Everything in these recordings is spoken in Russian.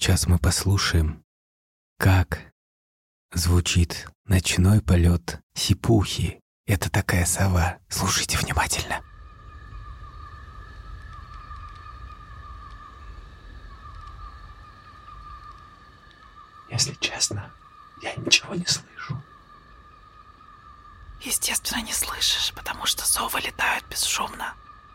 сейчас мы послушаем, как звучит ночной полет сипухи. Это такая сова. Слушайте внимательно. Если честно, я ничего не слышу. Естественно, не слышишь, потому что совы летают бесшумно.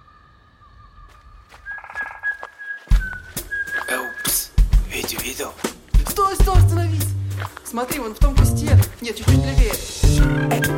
Упс, Витю видел? Стой, остановись! Смотри, вон в том кусте. Нет, чуть-чуть левее.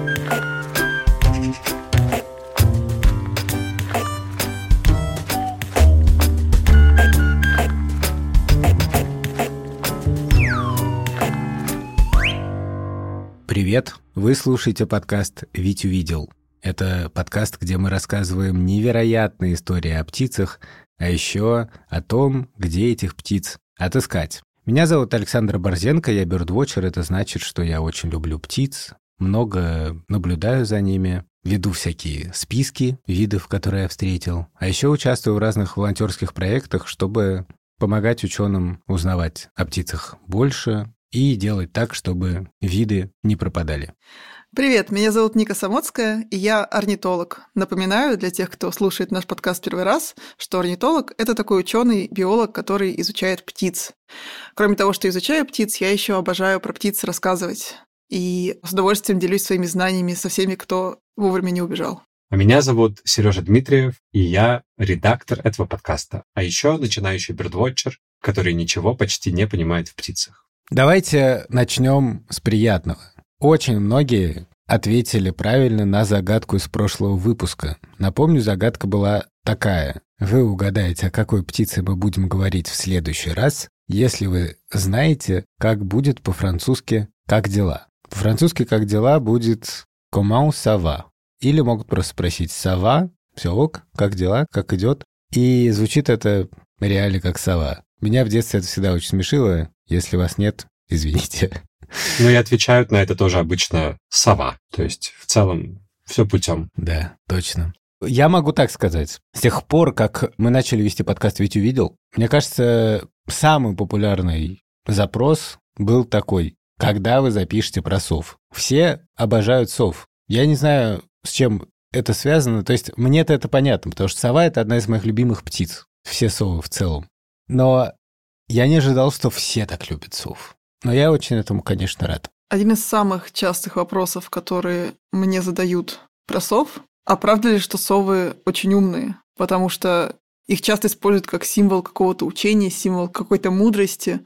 Привет! Вы слушаете подкаст «Витю видел». Это подкаст, где мы рассказываем невероятные истории о птицах, а еще о том, где этих птиц отыскать. Меня зовут Александр Борзенко, я бёрдвотчер. Это значит, что я очень люблю птиц, много наблюдаю за ними, веду всякие списки видов, которые я встретил, а еще участвую в разных волонтерских проектах, чтобы помогать ученым узнавать о птицах больше и делать так, чтобы виды не пропадали. Привет, меня зовут Ника Самоцкая, и я орнитолог. Напоминаю для тех, кто слушает наш подкаст первый раз, что орнитолог – это такой ученый-биолог, который изучает птиц. Кроме того, что изучаю птиц, я еще обожаю про птиц рассказывать. И с удовольствием делюсь своими знаниями со всеми, кто вовремя не убежал. А меня зовут Сережа Дмитриев, и я редактор этого подкаста. А еще начинающий бёрдвотчер, который ничего почти не понимает в птицах. Давайте начнем с приятного. Очень многие ответили правильно на загадку из прошлого выпуска. Напомню, загадка была такая. Вы угадаете, о какой птице мы будем говорить в следующий раз, если вы знаете, как будет по-французски «как дела». По-французски «как дела» будет «comment ça va». Или могут просто спросить «ça va», «все ок», «как дела», «как идет». И звучит это реально как сова. Меня в детстве это всегда очень смешило. Если вас нет, извините. Ну и отвечают на это тоже обычно сова. То есть в целом все путем. Да, точно. Я могу так сказать. С тех пор, как мы начали вести подкаст «Витю видел», мне кажется, самый популярный запрос был такой: когда вы запишете про сов? Все обожают сов. Я не знаю, с чем это связано. То есть мне-то это понятно, потому что сова — это одна из моих любимых птиц. Все совы в целом. Но я не ожидал, что все так любят сов. Но я очень этому, конечно, рад. Один из самых частых вопросов, которые мне задают про сов, а правда ли, что совы очень умные? Потому что их часто используют как символ какого-то учения, символ какой-то мудрости.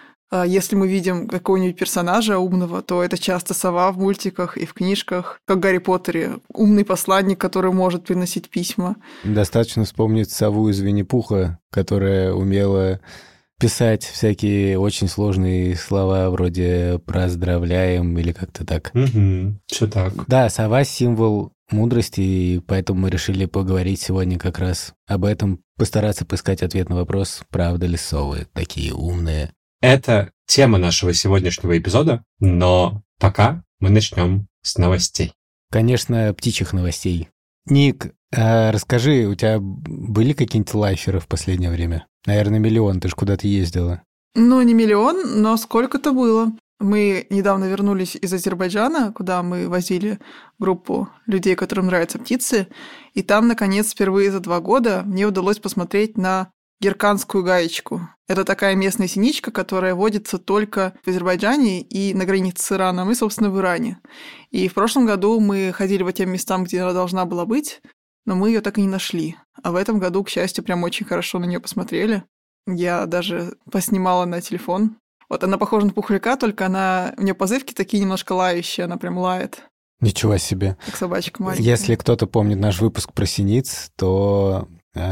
Если мы видим какого-нибудь персонажа умного, то это часто сова в мультиках и в книжках, как в Гарри Поттере. Умный посланник, который может приносить письма. Достаточно вспомнить сову из Винни-Пуха, которая умела писать всякие очень сложные слова вроде «поздравляем» или как-то так. Все так. Да, сова — символ мудрости, и поэтому мы решили поговорить сегодня как раз об этом, постараться поискать ответ на вопрос, правда ли совы такие умные. Это тема нашего сегодняшнего эпизода, но пока мы начнем с новостей. Конечно, птичьих новостей. Ник, расскажи, у тебя были какие-нибудь лайферы в последнее время? Наверное, миллион, ты же куда-то ездила. Ну, не миллион, но сколько-то было. Мы недавно вернулись из Азербайджана, куда мы возили группу людей, которым нравятся птицы, и там, наконец, впервые за 2 года мне удалось посмотреть на герканскую гаечку. Это такая местная синичка, которая водится только в Азербайджане и на границе с Ираном, и, собственно, в Иране. И в прошлом году мы ходили по тем местам, где она должна была быть, но мы ее так и не нашли. А в этом году, к счастью, прям очень хорошо на нее посмотрели. Я даже поснимала на телефон. Вот она похожа на пухляка, только у нее позывки такие немножко лающие, она прям лает. Ничего себе. Как собачка маленькая. Если кто-то помнит наш выпуск про синиц, то,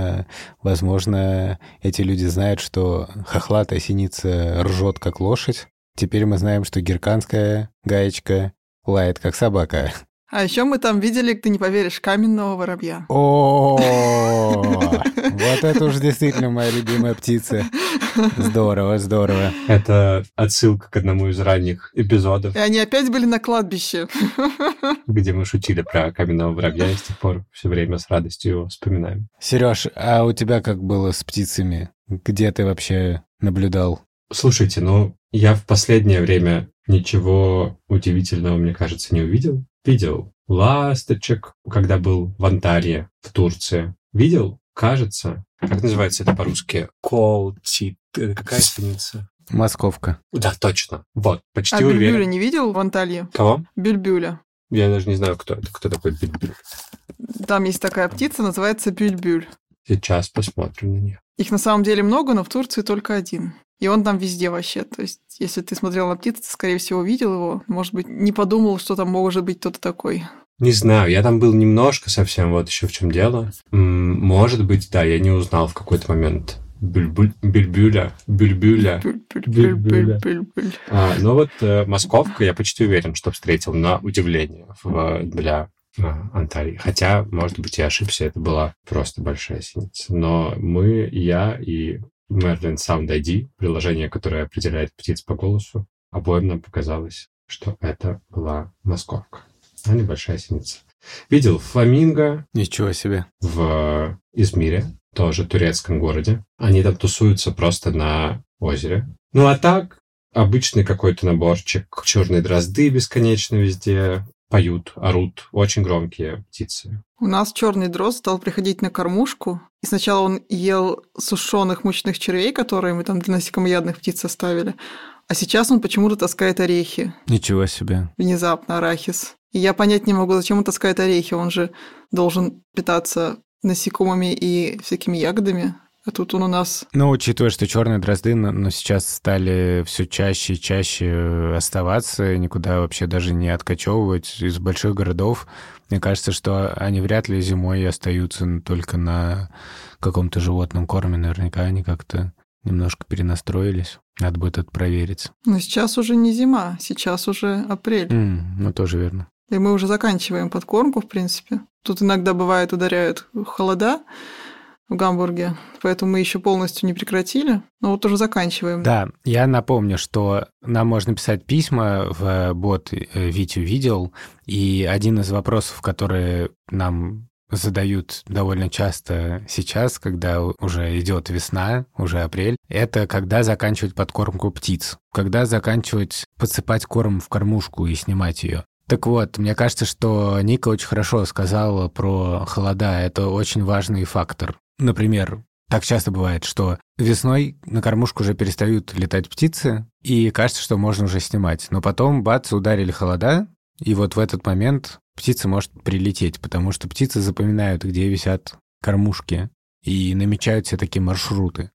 возможно, эти люди знают, что хохлатая синица ржет как лошадь. Теперь мы знаем, что герканская гаечка лает как собака. А еще мы там видели, ты не поверишь, каменного воробья. О, вот это уж действительно моя любимая птица. Здорово, здорово. Это отсылка к одному из ранних эпизодов. И они опять были на кладбище. Где мы шутили про каменного воробья, и с тех пор все время с радостью его вспоминаем. Сереж, а у тебя как было с птицами? Где ты вообще наблюдал? Слушайте, я в последнее время ничего удивительного, мне кажется, не увидел. Видел ласточек, когда был в Анталии, в Турции. Видел, кажется, как называется это по-русски? Какая станица? Московка. Да, точно. Вот, почти А уверен. Бюльбюля не видел в Анталье? Кого? Бюльбюля. Я даже не знаю, кто это. Кто такой Бюльбюль? Там есть такая птица, называется бюльбюль. Сейчас посмотрим на нее. Их на самом деле много, но в Турции только один. И он там везде вообще. То есть, если ты смотрел на птицу, ты, скорее всего, видел его. Может быть, не подумал, что там может быть кто-то такой. Не знаю, я там был немножко совсем, вот еще в чем дело. Может быть, да, я не узнал в какой-то момент Бюльбюля. Бюльбюль. Но вот Московка, я почти уверен, что встретил на удивление для Анталии. Хотя, может быть, я ошибся, это была просто большая синица. Но я и Merlin Sound ID, приложение, которое определяет птиц по голосу, обоим нам показалось, что это была московка, а не большая синица. Видел фламинго. Ничего себе. В Измире, тоже турецком городе. Они там тусуются просто на озере. А так, обычный какой-то наборчик. Черные дрозды бесконечно везде поют, орут. Очень громкие птицы. У нас черный дрозд стал приходить на кормушку. И сначала он ел сушеных мучных червей, которые мы там для насекомоядных птиц оставили. А сейчас он почему-то таскает орехи. Ничего себе. Внезапно арахис. И я понять не могу, зачем он таскает орехи. Он же должен питаться насекомыми и всякими ягодами. А тут он у нас... Учитывая, что черные дрозды сейчас стали все чаще и чаще оставаться, никуда вообще даже не откачевывать из больших городов, мне кажется, что они вряд ли зимой остаются только на каком-то животном корме. Наверняка они как-то немножко перенастроились. Надо будет это проверить. Но сейчас уже не зима, сейчас уже апрель. Тоже верно. И мы уже заканчиваем подкормку, в принципе. Тут иногда бывает ударяют холода в Гамбурге, поэтому мы еще полностью не прекратили, но вот уже заканчиваем. Да, я напомню, что нам можно писать письма в бот Витю видел, и один из вопросов, которые нам задают довольно часто сейчас, когда уже идет весна, уже апрель, это когда заканчивать подкормку птиц, когда заканчивать подсыпать корм в кормушку и снимать ее. Так вот, мне кажется, что Ника очень хорошо сказала про холода. Это очень важный фактор. Например, так часто бывает, что весной на кормушку уже перестают летать птицы, и кажется, что можно уже снимать. Но потом, бац, ударили холода, и вот в этот момент птица может прилететь, потому что птицы запоминают, где висят кормушки, и намечают все такие маршруты.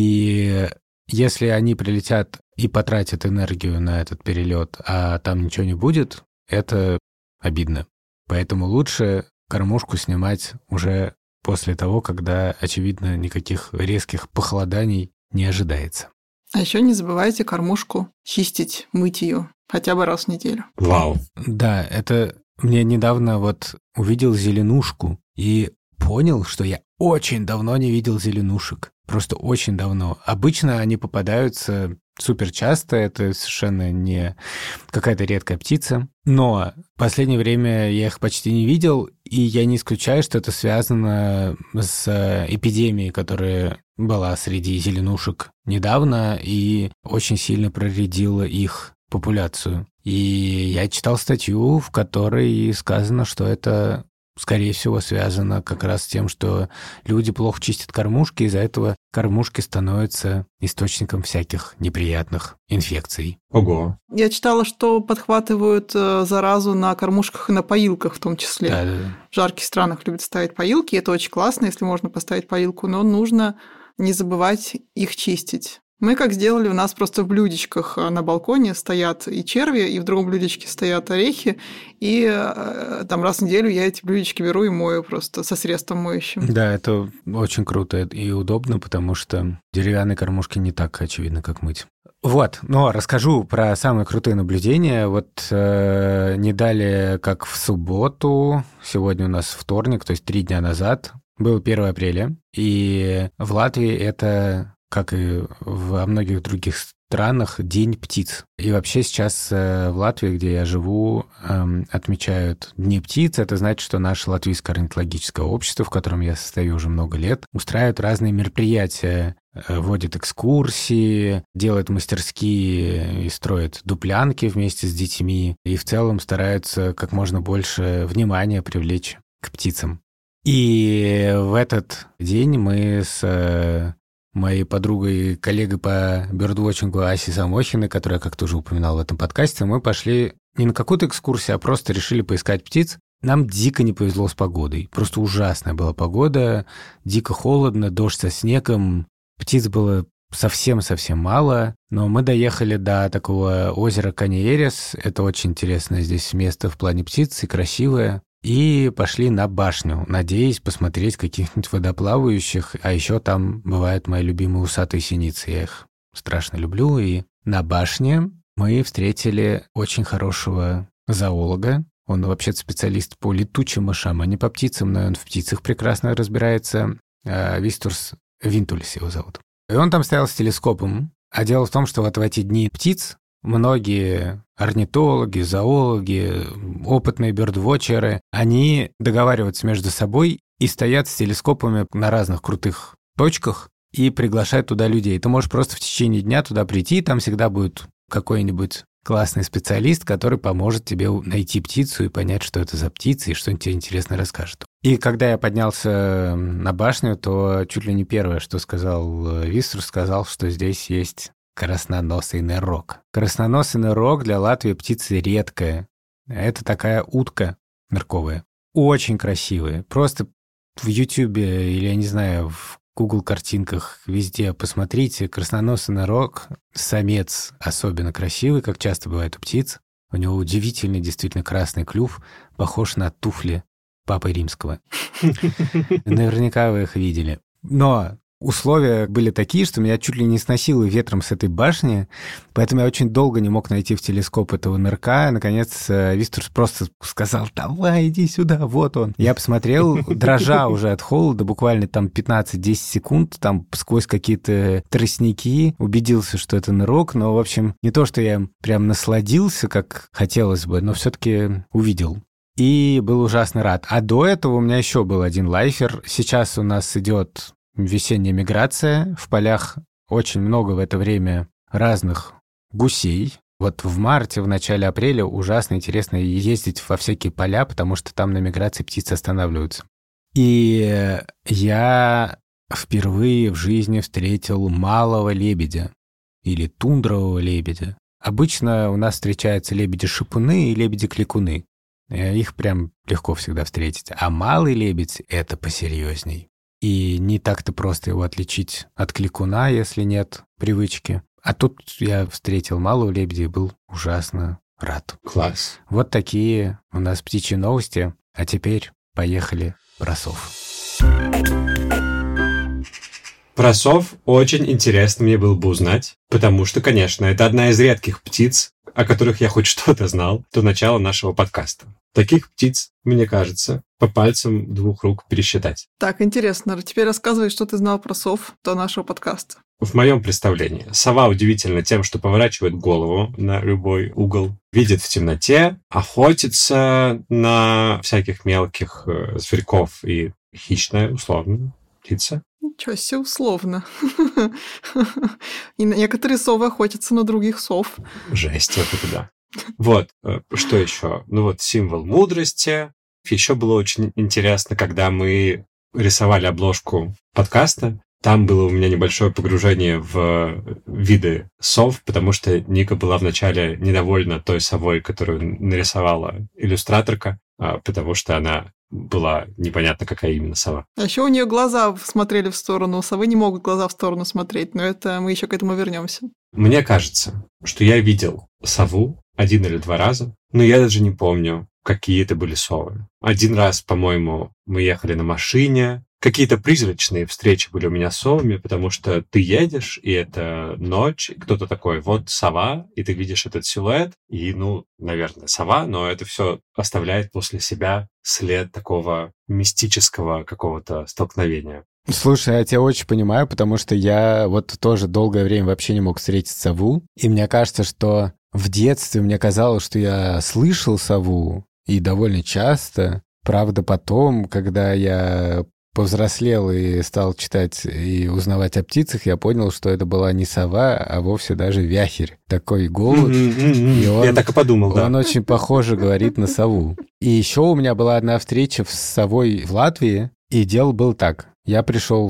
И если они прилетят и потратят энергию на этот перелет, а там ничего не будет, это обидно. Поэтому лучше кормушку снимать уже после того, когда, очевидно, никаких резких похолоданий не ожидается. А еще не забывайте кормушку чистить, мыть ее хотя бы раз в неделю. Вау. Да, это мне недавно увидел зеленушку и понял, что я очень давно не видел зеленушек. Просто очень давно. Обычно они попадаются супер часто, это совершенно не какая-то редкая птица. Но в последнее время я их почти не видел, и я не исключаю, что это связано с эпидемией, которая была среди зеленушек недавно и очень сильно проредила их популяцию. И я читал статью, в которой сказано, что это, скорее всего, связано как раз с тем, что люди плохо чистят кормушки, из-за этого кормушки становятся источником всяких неприятных инфекций. Ого. Я читала, что подхватывают заразу на кормушках и на поилках в том числе. Да. В жарких странах любят ставить поилки, это очень классно, если можно поставить поилку, но нужно не забывать их чистить. Мы как сделали, у нас просто в блюдечках на балконе стоят и черви, и в другом блюдечке стоят орехи, и там раз в неделю я эти блюдечки беру и мою просто со средством моющим. Да, это очень круто и удобно, потому что деревянные кормушки не так очевидно, как мыть. Но расскажу про самые крутые наблюдения. Не далее, как в субботу, сегодня у нас вторник, то есть 3 дня назад, был 1 апреля, и в Латвии это как и во многих других странах, День птиц. И вообще сейчас в Латвии, где я живу, отмечают Дни птиц. Это значит, что наше латвийское орнитологическое общество, в котором я состою уже много лет, устраивает разные мероприятия, водит экскурсии, делает мастерские и строит дуплянки вместе с детьми. И в целом стараются как можно больше внимания привлечь к птицам. И в этот день мы с моей подругой и коллегой по бёрдвотчингу Асей Самохиной, которую я как-то уже упоминал в этом подкасте, мы пошли не на какую-то экскурсию, а просто решили поискать птиц. Нам дико не повезло с погодой. Просто ужасная была погода, дико холодно, дождь со снегом. Птиц было совсем-совсем мало, но мы доехали до такого озера Каньерес. Это очень интересное здесь место в плане птиц и красивое. И пошли на башню, надеясь посмотреть каких-нибудь водоплавающих. А еще там бывают мои любимые усатые синицы. Я их страшно люблю. И на башне мы встретили очень хорошего зоолога. Он вообще-то специалист по летучим мышам, а не по птицам, но он в птицах прекрасно разбирается. Вистурс Винтулис его зовут. И он там стоял с телескопом. А дело в том, что вот в эти дни птиц многие орнитологи, зоологи, опытные бёрдвотчеры, они договариваются между собой и стоят с телескопами на разных крутых точках и приглашают туда людей. Ты можешь просто в течение дня туда прийти, там всегда будет какой-нибудь классный специалист, который поможет тебе найти птицу и понять, что это за птица и что-нибудь тебе интересно расскажет. И когда я поднялся на башню, то чуть ли не первое, что сказал Вистер, сказал, что здесь есть красноносый нырок. Красноносый нырок для Латвии птица редкая. Это такая утка нырковая. Очень красивая. Просто в Ютубе или, я не знаю, в Google картинках везде посмотрите. Красноносый нырок, самец особенно красивый, как часто бывает у птиц. У него удивительный действительно красный клюв, похож на туфли Папы Римского. Наверняка вы их видели. Но условия были такие, что меня чуть ли не сносило ветром с этой башни, поэтому я очень долго не мог найти в телескоп этого нырка. Наконец, Вистурс просто сказал: давай, иди сюда, вот он. Я посмотрел, дрожа уже от холода, буквально там 15-10 секунд, там сквозь какие-то тростники, убедился, что это нырок, но, в общем, не то, что я прям насладился, как хотелось бы, но все-таки увидел. И был ужасно рад. А до этого у меня еще был один лайфер. Сейчас у нас идет весенняя миграция. В полях очень много в это время разных гусей. Вот в марте, в начале апреля ужасно интересно ездить во всякие поля, потому что там на миграции птицы останавливаются. И я впервые в жизни встретил малого лебедя или тундрового лебедя. Обычно у нас встречаются лебеди-шипуны и лебеди-кликуны. Их прям легко всегда встретить. А малый лебедь — это посерьезней. И не так-то просто его отличить от кликуна, если нет привычки. А тут я встретил малого лебедя и был ужасно рад. Класс. Вот такие у нас птичьи новости. А теперь поехали про сов. Про сов очень интересно мне было бы узнать, потому что, конечно, это одна из редких птиц, о которых я хоть что-то знал до начала нашего подкаста. Таких птиц, мне кажется, по пальцам двух рук пересчитать. Так, интересно. Теперь рассказывай, что ты знал про сов до нашего подкаста. В моем представлении сова удивительна тем, что поворачивает голову на любой угол, видит в темноте, охотится на всяких мелких зверьков и хищная, условно, птица. Ничего себе, условно. И некоторые совы охотятся на других сов. Жесть, вот это да. Вот, что еще? Ну вот символ мудрости. Еще было очень интересно, когда мы рисовали обложку подкаста, там было у меня небольшое погружение в виды сов, потому что Ника была вначале недовольна той совой, которую нарисовала иллюстраторка, потому что она была непонятно, какая именно сова. А еще у нее глаза смотрели в сторону. Совы не могут глаза в сторону смотреть, но это мы еще к этому вернемся. Мне кажется, что я видел сову 1 или 2 раза, но я даже не помню, какие это были совы. 1 раз, по-моему, мы ехали на машине. Какие-то призрачные встречи были у меня с совами, потому что ты едешь, и это ночь, и кто-то такой: вот сова, и ты видишь этот силуэт, и, ну, наверное, сова, но это все оставляет после себя след такого мистического какого-то столкновения. Слушай, я тебя очень понимаю, потому что я вот тоже долгое время вообще не мог встретить сову. И мне кажется, что в детстве мне казалось, что я слышал сову, и довольно часто. Правда, потом, когда я повзрослел и стал читать и узнавать о птицах, я понял, что это была не сова, а вовсе даже вяхерь. Такой голубь. И он, я так и подумал, да. Он очень похоже говорит на сову. И еще у меня была одна встреча с совой в Латвии, и дело было так. Я пришел,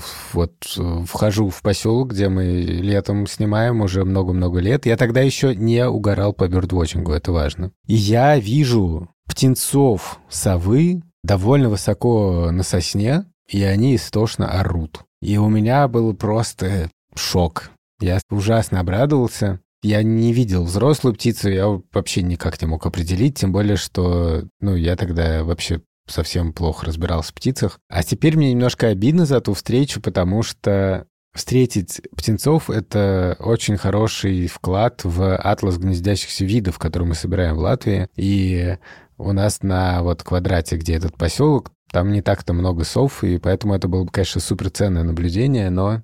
вхожу в поселок, где мы летом снимаем уже много-много лет. Я тогда еще не угорал по бёрдвотчингу, это важно. И я вижу птенцов совы довольно высоко на сосне, и они истошно орут. И у меня был просто шок. Я ужасно обрадовался. Я не видел взрослую птицу, я вообще никак не мог определить, тем более, что я тогда вообще совсем плохо разбирался в птицах. А теперь мне немножко обидно за ту встречу, потому что встретить птенцов — это очень хороший вклад в атлас гнездящихся видов, который мы собираем в Латвии. И у нас на квадрате, где этот поселок, там не так-то много сов, и поэтому это было бы, конечно, суперценное наблюдение, но,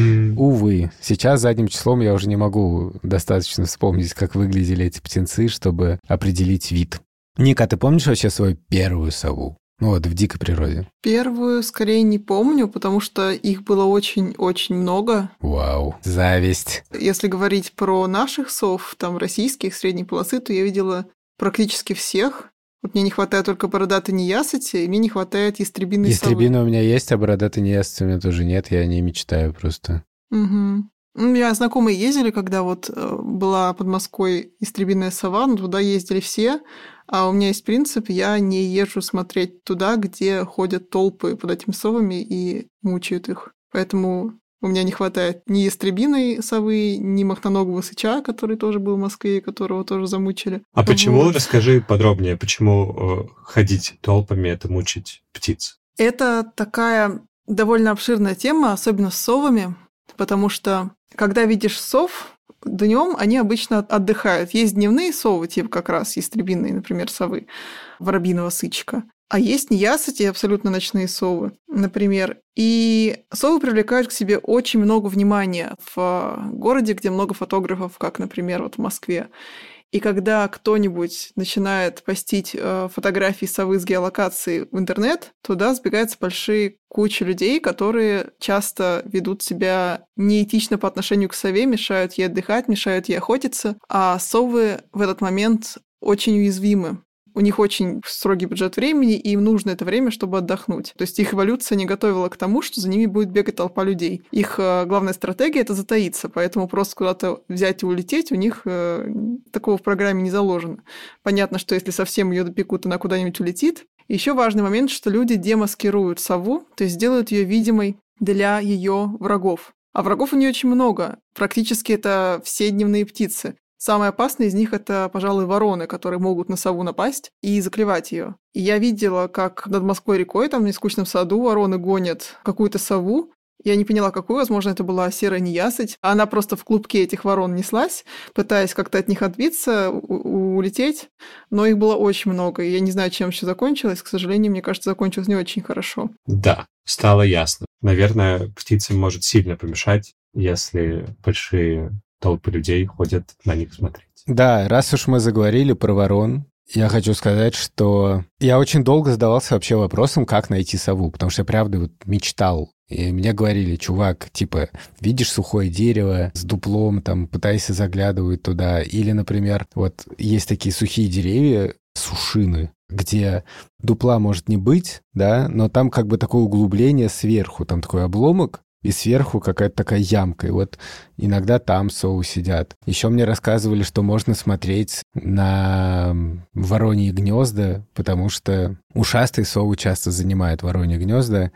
увы, сейчас задним числом я уже не могу достаточно вспомнить, как выглядели эти птенцы, чтобы определить вид. Ника, ты помнишь вообще свою первую сову? В дикой природе. Первую, скорее, не помню, потому что их было очень-очень много. Вау, зависть. Если говорить про наших сов, там, российских, средней полосы, то я видела практически всех. Мне не хватает только бородатой неясыти, и мне не хватает ястребиной совы. Ястребина у меня есть, а бородатой неясыти у меня тоже нет, я не мечтаю просто. Угу. У меня знакомые ездили, когда была под Москвой ястребиная сова, туда ездили все, а у меня есть принцип, я не езжу смотреть туда, где ходят толпы под этими совами и мучают их. Поэтому у меня не хватает ни ястребиной совы, ни махноногого сыча, который тоже был в Москве, которого тоже замучили. А почему, расскажи подробнее, почему ходить толпами — это мучить птиц? Это такая довольно обширная тема, особенно с совами, потому что, когда видишь сов, днем они обычно отдыхают. Есть дневные совы, типа как раз ястребиные, например, совы, воробьиного сычка. А есть неясыти, абсолютно ночные совы, например. И совы привлекают к себе очень много внимания в городе, где много фотографов, как, например, в Москве. И когда кто-нибудь начинает постить фотографии совы с геолокации в интернет, туда сбегаются большие кучи людей, которые часто ведут себя неэтично по отношению к сове, мешают ей отдыхать, мешают ей охотиться. А совы в этот момент очень уязвимы. У них очень строгий бюджет времени, и им нужно это время, чтобы отдохнуть. То есть их эволюция не готовила к тому, что за ними будет бегать толпа людей. Их главная стратегия — это затаиться, поэтому просто куда-то взять и улететь у них такого в программе не заложено. Понятно, что если совсем ее допекут, она куда-нибудь улетит. Еще важный момент, что люди демаскируют сову, то есть делают ее видимой для ее врагов. А врагов у нее очень много. Практически это все дневные птицы. Самые опасные из них — это, пожалуй, вороны, которые могут на сову напасть и заклевать ее. И я видела, как над Москвой рекой, там в нескучном саду, вороны гонят какую-то сову. Я не поняла, какую, возможно, это была серая неясыть. Она просто в клубке этих ворон неслась, пытаясь как-то от них отбиться, улететь. Но их было очень много, и я не знаю, чем все закончилось. К сожалению, мне кажется, закончилось не очень хорошо. Да, стало ясно. Наверное, птицам может сильно помешать, если большие толпы людей ходят на них смотреть. Да, раз уж мы заговорили про ворон, я хочу сказать, что я очень долго задавался вообще вопросом, как найти сову, потому что я, правда, мечтал. И мне говорили: чувак, видишь сухое дерево с дуплом, пытайся заглядывать туда. Или, например, есть такие сухие деревья, сушины, где дупла может не быть, да, но там такое углубление сверху, там такой обломок, и сверху какая-то такая ямка. И иногда там совы сидят. Еще мне рассказывали, что можно смотреть на вороньи гнезда, потому что ушастые совы часто занимают вороньи гнезда,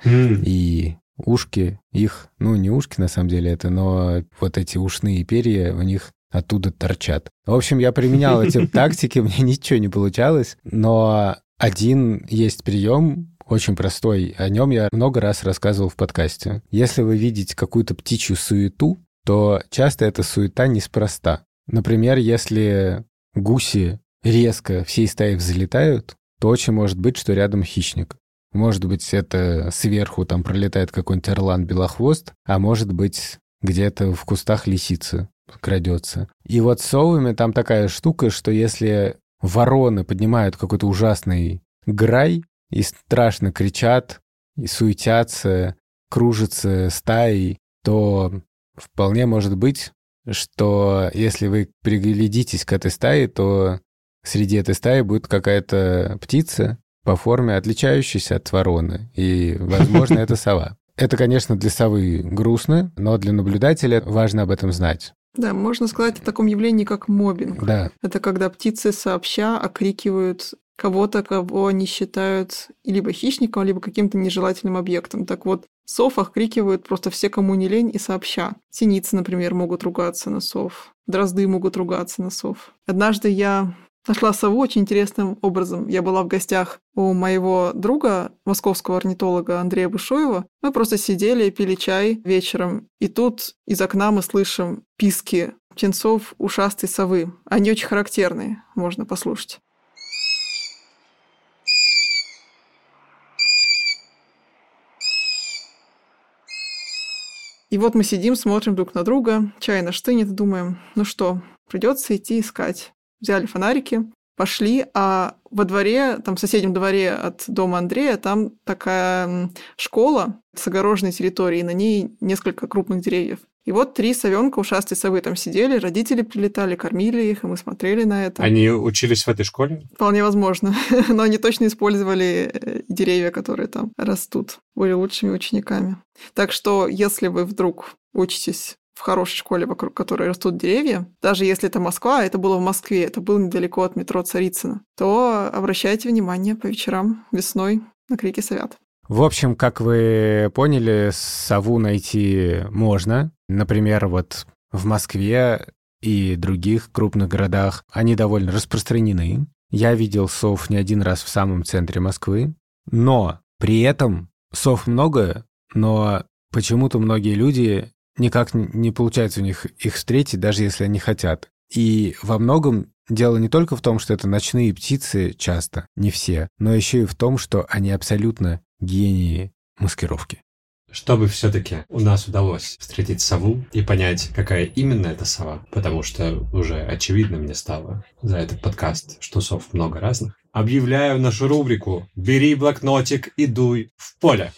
и ушки их, не ушки на самом деле это, но эти ушные перья у них оттуда торчат. В общем, я применял эти тактики, мне ничего не получалось, но один есть прием, очень простой. О нем я много раз рассказывал в подкасте. Если вы видите какую-то птичью суету, то часто эта суета неспроста. Например, если гуси резко всей стаей взлетают, то очень может быть, что рядом хищник. Может быть, это сверху там пролетает какой-нибудь орлан-белохвост, а может быть, где-то в кустах лисица крадется. И вот с совами там такая штука, что если вороны поднимают какой-то ужасный грай и страшно кричат, и суетятся, кружатся стаей, то вполне может быть, что если вы приглядитесь к этой стае, то среди этой стаи будет какая-то птица по форме, отличающаяся от вороны. И, возможно, это сова. Это, конечно, для совы грустно, но для наблюдателя важно об этом знать. Да, можно сказать о таком явлении, как моббинг. Да. Это когда птицы сообща окрикивают кого-то, кого они считают либо хищником, либо каким-то нежелательным объектом. Так вот, сов окрикивают просто все, кому не лень, и сообща. Синицы, например, могут ругаться на сов. Дрозды могут ругаться на сов. Однажды я нашла сову очень интересным образом. Я была в гостях у моего друга, московского орнитолога Андрея Бушуева. Мы просто сидели, пили чай вечером, и тут из окна мы слышим писки птенцов ушастой совы. Они очень характерные, можно послушать. И вот мы сидим, смотрим друг на друга, чай наш стынет, и думаем, ну что, придется идти искать. Взяли фонарики, пошли, а во дворе, там в соседнем дворе от дома Андрея, там такая школа с огороженной территорией, на ней несколько крупных деревьев. И вот 3 совенка ушастой совы там сидели, родители прилетали, кормили их, и мы смотрели на это. Они учились в этой школе? Вполне возможно, но они точно использовали деревья, которые там растут, были лучшими учениками. Так что, если вы вдруг учитесь в хорошей школе, вокруг которой растут деревья, даже если это Москва, а это было в Москве, это было недалеко от метро Царицыно, то обращайте внимание по вечерам весной на крики совят. В общем, как вы поняли, сову найти можно. Например, вот в Москве и других крупных городах они довольно распространены. Я видел сов не один раз в самом центре Москвы. Но при этом сов много, но почему-то многие люди никак не получается у них их встретить, даже если они хотят. И во многом дело не только в том, что это ночные птицы часто, не все, но еще и в том, что они абсолютно гении маскировки. Чтобы все-таки у нас удалось встретить сову и понять, какая именно эта сова, потому что уже очевидно мне стало за этот подкаст, что сов много разных, объявляю нашу рубрику «Бери блокнотик и дуй в поле».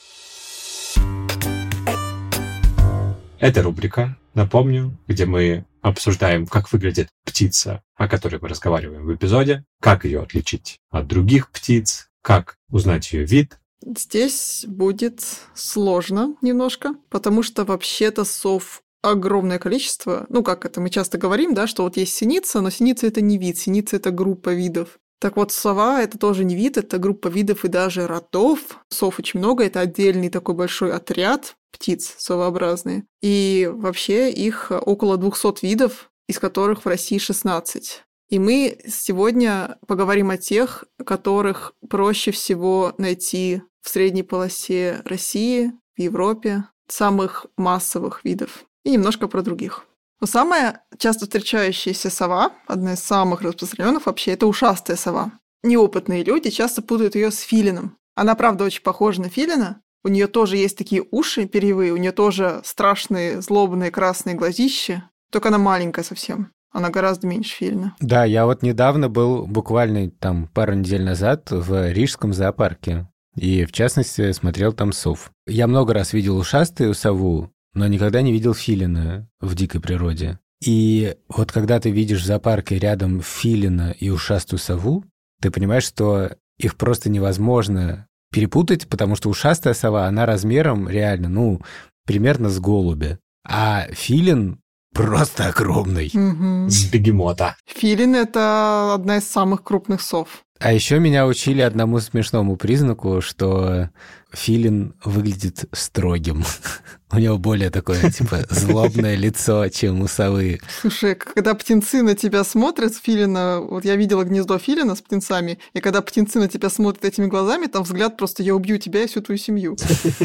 Это рубрика, напомню, где мы обсуждаем, как выглядит птица, о которой мы разговариваем в эпизоде, как ее отличить от других птиц, как узнать ее вид. Здесь будет сложно немножко, потому что вообще-то сов огромное количество. Ну, как это мы часто говорим, да, что вот есть синица, но синица — это не вид, синица — это группа видов. Так вот, сова — это тоже не вид, это группа видов и даже родов. Сов очень много, это отдельный такой большой отряд птиц совообразные. И вообще их около 200 видов, из которых в России 16. И мы сегодня поговорим о тех, которых проще всего найти в средней полосе России, в Европе, самых массовых видов. И немножко про других. Но самая часто встречающаяся сова, одна из самых распространенных вообще, это ушастая сова. Неопытные люди часто путают ее с филином. Она, правда, очень похожа на филина. У нее тоже есть такие уши перьевые, у нее тоже страшные, злобные красные глазища. Только она маленькая совсем. Она гораздо меньше филина. Да, я вот недавно был, буквально там пару недель назад, в Рижском зоопарке. И, в частности, смотрел там сов. Я много раз видел ушастую сову, но никогда не видел филина в дикой природе. И вот когда ты видишь в зоопарке рядом филина и ушастую сову, ты понимаешь, что их просто невозможно перепутать, потому что ушастая сова, она размером реально, примерно с голубя. А филин просто огромный. Угу. С бегемота. Филин — это одна из самых крупных сов. А еще меня учили одному смешному признаку, что филин выглядит строгим. У него более такое, злобное лицо, чем у совы. Слушай, когда птенцы на тебя смотрят с филина, вот я видела гнездо филина с птенцами, и когда птенцы на тебя смотрят этими глазами, там взгляд просто «я убью тебя и всю твою семью».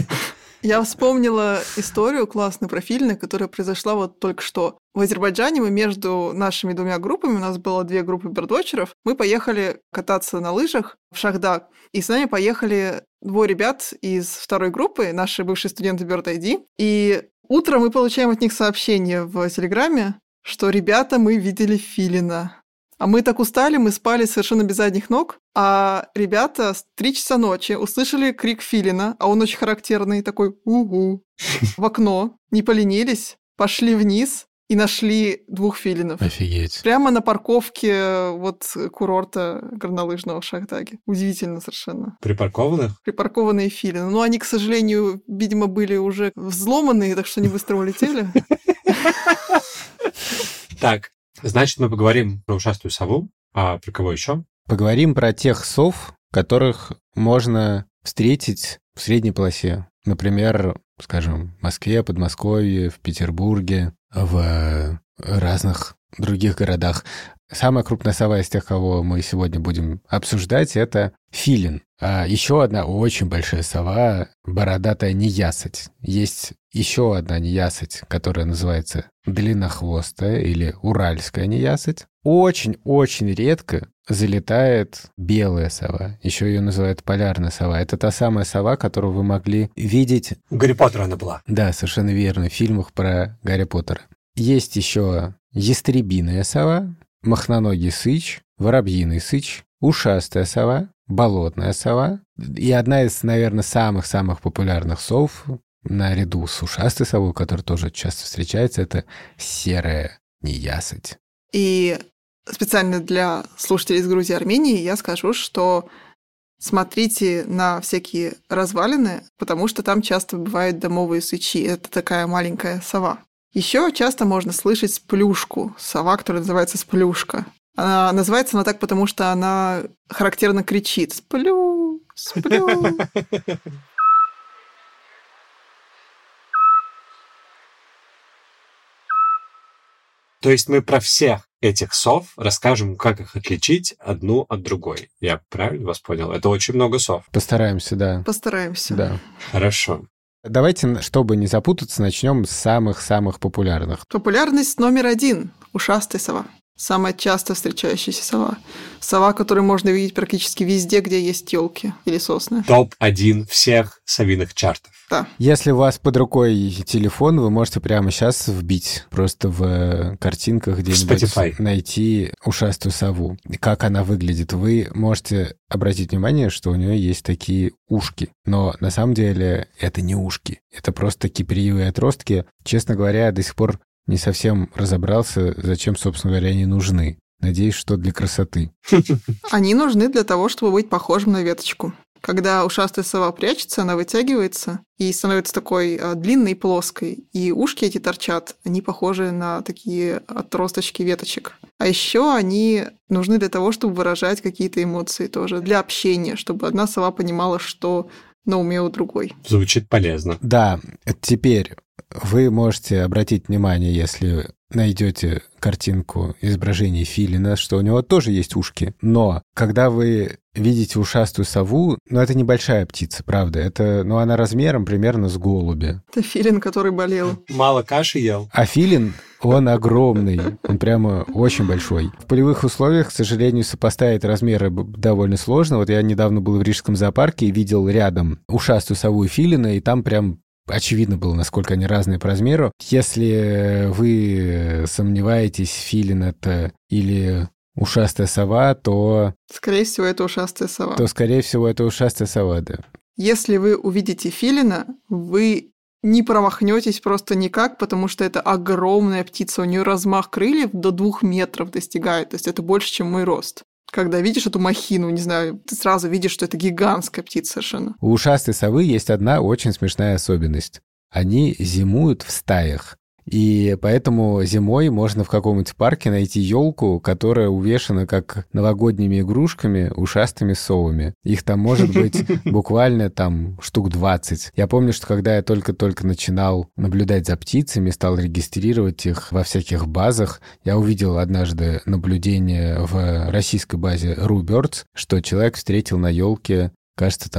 Я вспомнила историю классную про филина, которая произошла вот только что. В Азербайджане мы между нашими 2 группами, у нас было 2 группы бердвотчеров, мы поехали кататься на лыжах в Шахдаг. И с нами поехали двое ребят из второй группы, наши бывшие студенты Bird ID, и утром мы получаем от них сообщение в Телеграме, что «Ребята, мы видели филина». А мы так устали, мы спали совершенно без задних ног, а ребята в 3 часа ночи услышали крик филина, а он очень характерный, такой «угу», в окно, не поленились, пошли вниз и нашли 2 филинов. Офигеть. Прямо на парковке курорта горнолыжного в Шахтаге. Удивительно совершенно. Припаркованных? Припаркованные филины. Но они, к сожалению, видимо, были уже взломанные, так что они быстро улетели. Так, значит, мы поговорим про ушастую сову. А про кого еще? Поговорим про тех сов, которых можно встретить в средней полосе. Например, скажем, в Москве, Подмосковье, в Петербурге, в разных других городах. Самая крупная сова из тех, кого мы сегодня будем обсуждать, это филин. А еще одна очень большая сова — бородатая неясыть. Есть еще одна неясыть, которая называется длиннохвостая или уральская неясыть. Очень-очень редко залетает белая сова. Еще ее называют полярная сова. Это та самая сова, которую вы могли видеть... У Гарри Поттера она была. Да, совершенно верно, в фильмах про Гарри Поттера. Есть еще ястребиная сова, махноногий сыч, воробьиный сыч, ушастая сова, болотная сова. И одна из, наверное, самых-самых популярных сов, наряду с ушастой совой, которая тоже часто встречается, это серая неясыть. И специально для слушателей из Грузии и Армении я скажу, что смотрите на всякие развалины, потому что там часто бывают домовые сычи. Это такая маленькая сова. Еще часто можно слышать сплюшку, сова, которая называется сплюшка. Называется она так, потому что она характерно кричит «сплю, сплю». То есть мы про всех этих сов расскажем, как их отличить одну от другой. Я правильно вас понял? Это очень много сов. Постараемся, да. Постараемся. Да. Хорошо. Давайте, чтобы не запутаться, начнем с самых-самых популярных. Популярность номер 1 – ушастая сова. Самая часто встречающаяся сова. Сова, которую можно видеть практически везде, где есть елки или сосны. Топ-1 всех совиных чартов. Да. Если у вас под рукой телефон, вы можете прямо сейчас вбить просто в картинках где-нибудь Spotify. найти ушастую сову. Как она выглядит. Вы можете обратить внимание, что у нее есть такие ушки. Но на самом деле это не ушки. Это просто такие перьевые отростки. Честно говоря, я до сих пор не совсем разобрался, зачем, собственно говоря, они нужны. Надеюсь, что для красоты. Они нужны для того, чтобы быть похожим на веточку. Когда ушастая сова прячется, она вытягивается и становится такой длинной и плоской. И ушки эти торчат, они похожи на такие отросточки веточек. А еще они нужны для того, чтобы выражать какие-то эмоции тоже, для общения, чтобы одна сова понимала, что на уме у другой. Звучит полезно. Да, теперь вы можете обратить внимание, если найдете картинку изображения филина, что у него тоже есть ушки. Но когда вы видите ушастую сову, это небольшая птица, правда. Она размером примерно с голубя. Это филин, который болел. Мало каши ел. А филин, он огромный, он прямо очень большой. В полевых условиях, к сожалению, сопоставить размеры довольно сложно. Вот я недавно был в Рижском зоопарке и видел рядом ушастую сову и филина, и там прям очевидно было, насколько они разные по размеру. Если вы сомневаетесь, филин это или ушастая сова, то... Скорее всего, это ушастая сова. То, скорее всего, это ушастая сова, да. Если вы увидите филина, вы не промахнетесь просто никак, потому что это огромная птица. У нее размах крыльев до 2 метров достигает. То есть это больше, чем мой рост. Когда видишь эту махину, не знаю, ты сразу видишь, что это гигантская птица совершенно. У ушастой совы есть одна очень смешная особенность. Они зимуют в стаях. И поэтому зимой можно в каком-нибудь парке найти елку, которая увешана как новогодними игрушками ушастыми совами. Их там может быть буквально штук 20. Я помню, что когда я только-только начинал наблюдать за птицами, стал регистрировать их во всяких базах, я увидел однажды наблюдение в российской базе RuBirds, что человек встретил на елке, кажется,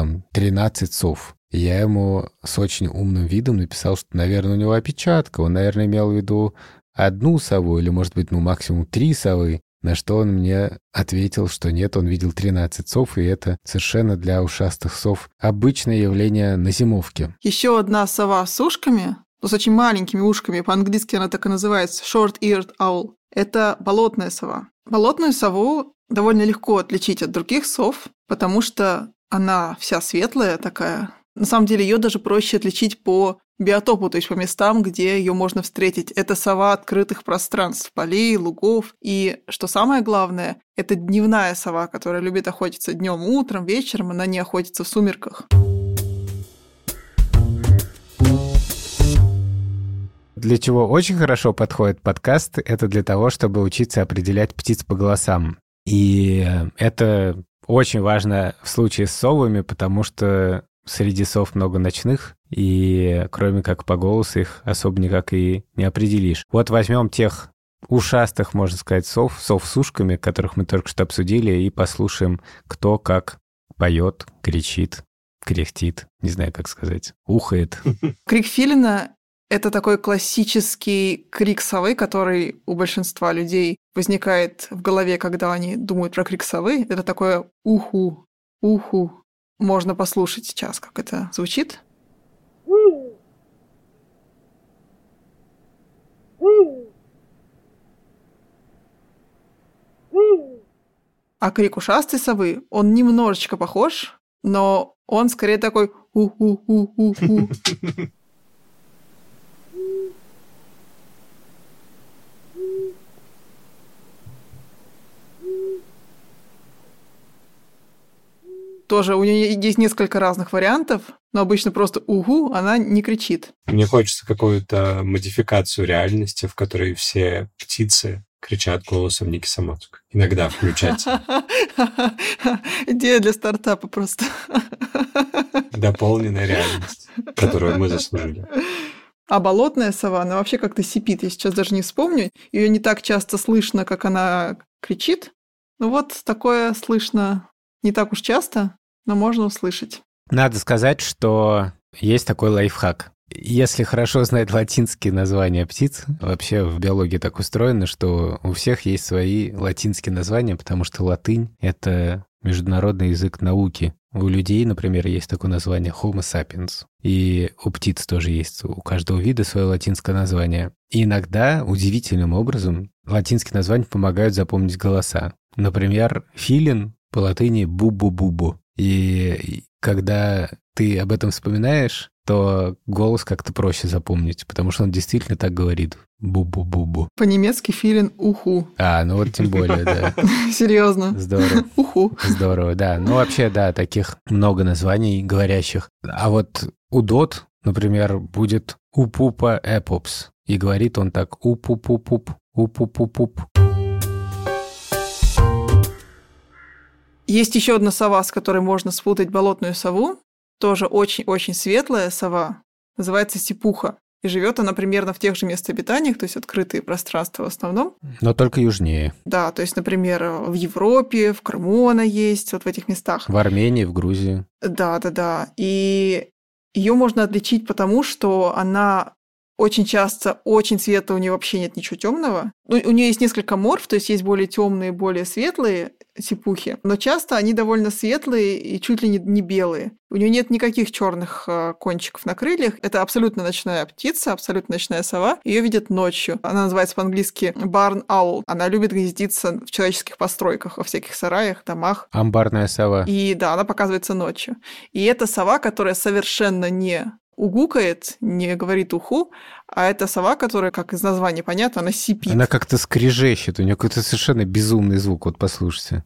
13 сов. И я ему с очень умным видом написал, что, наверное, у него опечатка. Он, наверное, имел в виду одну сову или, может быть, максимум 3 совы. На что он мне ответил, что нет, он видел 13 сов, и это совершенно для ушастых сов обычное явление на зимовке. Еще одна сова с ушками, с очень маленькими ушками, по-английски она так и называется, short-eared owl, это болотная сова. Болотную сову довольно легко отличить от других сов, потому что она вся светлая такая. На самом деле ее даже проще отличить по биотопу, то есть по местам, где ее можно встретить. Это сова открытых пространств, полей, лугов. И, что самое главное, это дневная сова, которая любит охотиться днем, утром, вечером, она не охотится в сумерках. Для чего очень хорошо подходит подкаст, это для того, чтобы учиться определять птиц по голосам. И это очень важно в случае с совами, потому что среди сов много ночных, и кроме как по голосу их особо никак и не определишь. Вот возьмем тех ушастых, можно сказать, сов с ушками, которых мы только что обсудили, и послушаем, кто как поет, кричит, кряхтит, не знаю, как сказать, ухает. Крик филина — это такой классический крик совы, который у большинства людей возникает в голове, когда они думают про крик совы. Это такое уху, уху. Можно послушать сейчас, как это звучит. А крик ушастой совы, он немножечко похож, но он скорее такой у-у-у-у-у. Тоже у нее есть несколько разных вариантов, но обычно просто «угу» она не кричит. Мне хочется какую-то модификацию реальности, в которой все птицы кричат голосом Ники Самоцк. Иногда включать. Идея для стартапа просто. Дополненная реальность, которую мы заслужили. А болотная сова, она вообще как-то сипит. Я сейчас даже не вспомню. Ее не так часто слышно, как она кричит. Ну вот такое слышно не так уж часто, но можно услышать. Надо сказать, что есть такой лайфхак. Если хорошо знать латинские названия птиц, вообще в биологии так устроено, что у всех есть свои латинские названия, потому что латынь — это международный язык науки. У людей, например, есть такое название Homo sapiens. И у птиц тоже есть, у каждого вида свое латинское название. И иногда, удивительным образом, латинские названия помогают запомнить голоса. Например, филин по латыни «бу-бу-бу-бу». И когда ты об этом вспоминаешь, то голос как-то проще запомнить, потому что он действительно так говорит. Бу-бу-бу-бу. По-немецки филин уху. Ну вот тем более, да. Серьезно. Здорово. Уху. Здорово, да. Ну вообще, да, таких много названий говорящих. А вот удот, например, будет упупа эпопс. И говорит он так упу-пу-пуп, упу-пу-пуп. Есть еще одна сова, с которой можно спутать болотную сову. Тоже очень-очень светлая сова. Называется сипуха. И живет она примерно в тех же местообитаниях, то есть открытые пространства в основном. Но только южнее. Да, то есть, например, в Европе, в Крыму она есть, вот в этих местах. В Армении, в Грузии. Да. И ее можно отличить потому, что она очень часто очень светлая, у нее вообще нет ничего темного. У нее есть несколько морф, то есть есть более темные, более светлые сипухи, но часто они довольно светлые и чуть ли не белые. У нее нет никаких черных кончиков на крыльях. Это абсолютно ночная птица, абсолютно ночная сова. Ее видят ночью. Она называется по-английски barn owl. Она любит гнездиться в человеческих постройках, во всяких сараях, домах. Амбарная сова. И да, она показывается ночью. И это сова, которая совершенно не угукает, не говорит уху, а это сова, которая, как из названия понятно, она сипит. Она как-то скрежещет, у нее какой-то совершенно безумный звук, вот послушайте.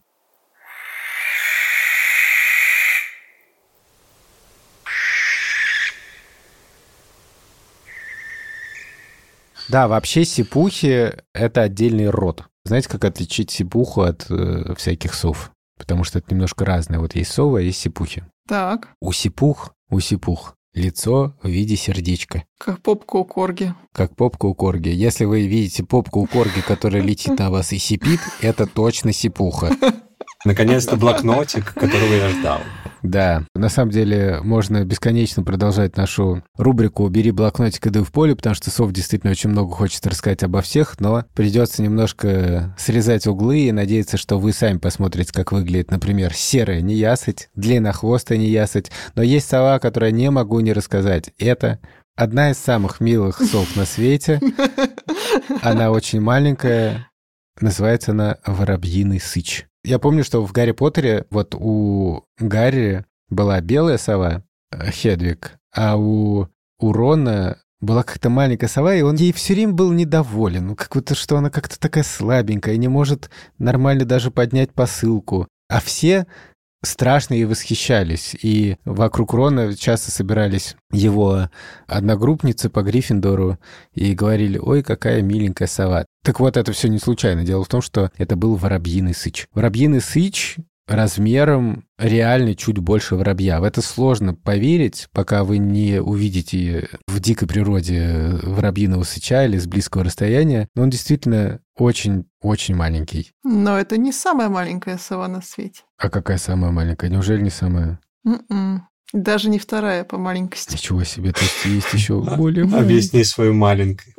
Да, вообще сипухи — это отдельный род. Знаете, как отличить сипуху от всяких сов? Потому что это немножко разное. Вот есть совы, а есть сипухи. Так. У сипух лицо в виде сердечка. Как попка у корги. Как попка у корги. Если вы видите попку у корги, которая летит на вас и сипит, это точно сипуха. Наконец-то блокнотик, которого я ждал. Да, на самом деле можно бесконечно продолжать нашу рубрику «Бери блокнотик, иди в поле», потому что Сов действительно очень много хочет рассказать обо всех, но придется немножко срезать углы и надеяться, что вы сами посмотрите, как выглядит, например, серая неясыть, длиннохвостая неясыть. Но есть сова, которую я не могу не рассказать. Это одна из самых милых сов на свете. Она очень маленькая. Называется она «Воробьиный сыч». Я помню, что в «Гарри Поттере» вот у Гарри была белая сова, Хедвиг, а у Рона была как-то маленькая сова, и он ей все время был недоволен. Ну, как будто, что она как-то такая слабенькая, не может нормально даже поднять посылку. А все страшно ей восхищались. И вокруг Рона часто собирались его одногруппницы по Гриффиндору и говорили: «Ой, какая миленькая сова». Так вот, это все не случайно. Дело в том, что это был воробьиный сыч. Воробьиный сыч размером реально чуть больше воробья. В это сложно поверить, пока вы не увидите в дикой природе воробьиного сыча или с близкого расстояния. Но он действительно очень-очень маленький. Но это не самая маленькая сова на свете. А какая самая маленькая? Неужели не самая? Даже не вторая по маленькости. Ничего себе, то есть еще более маленькая. Объясни свою маленькость.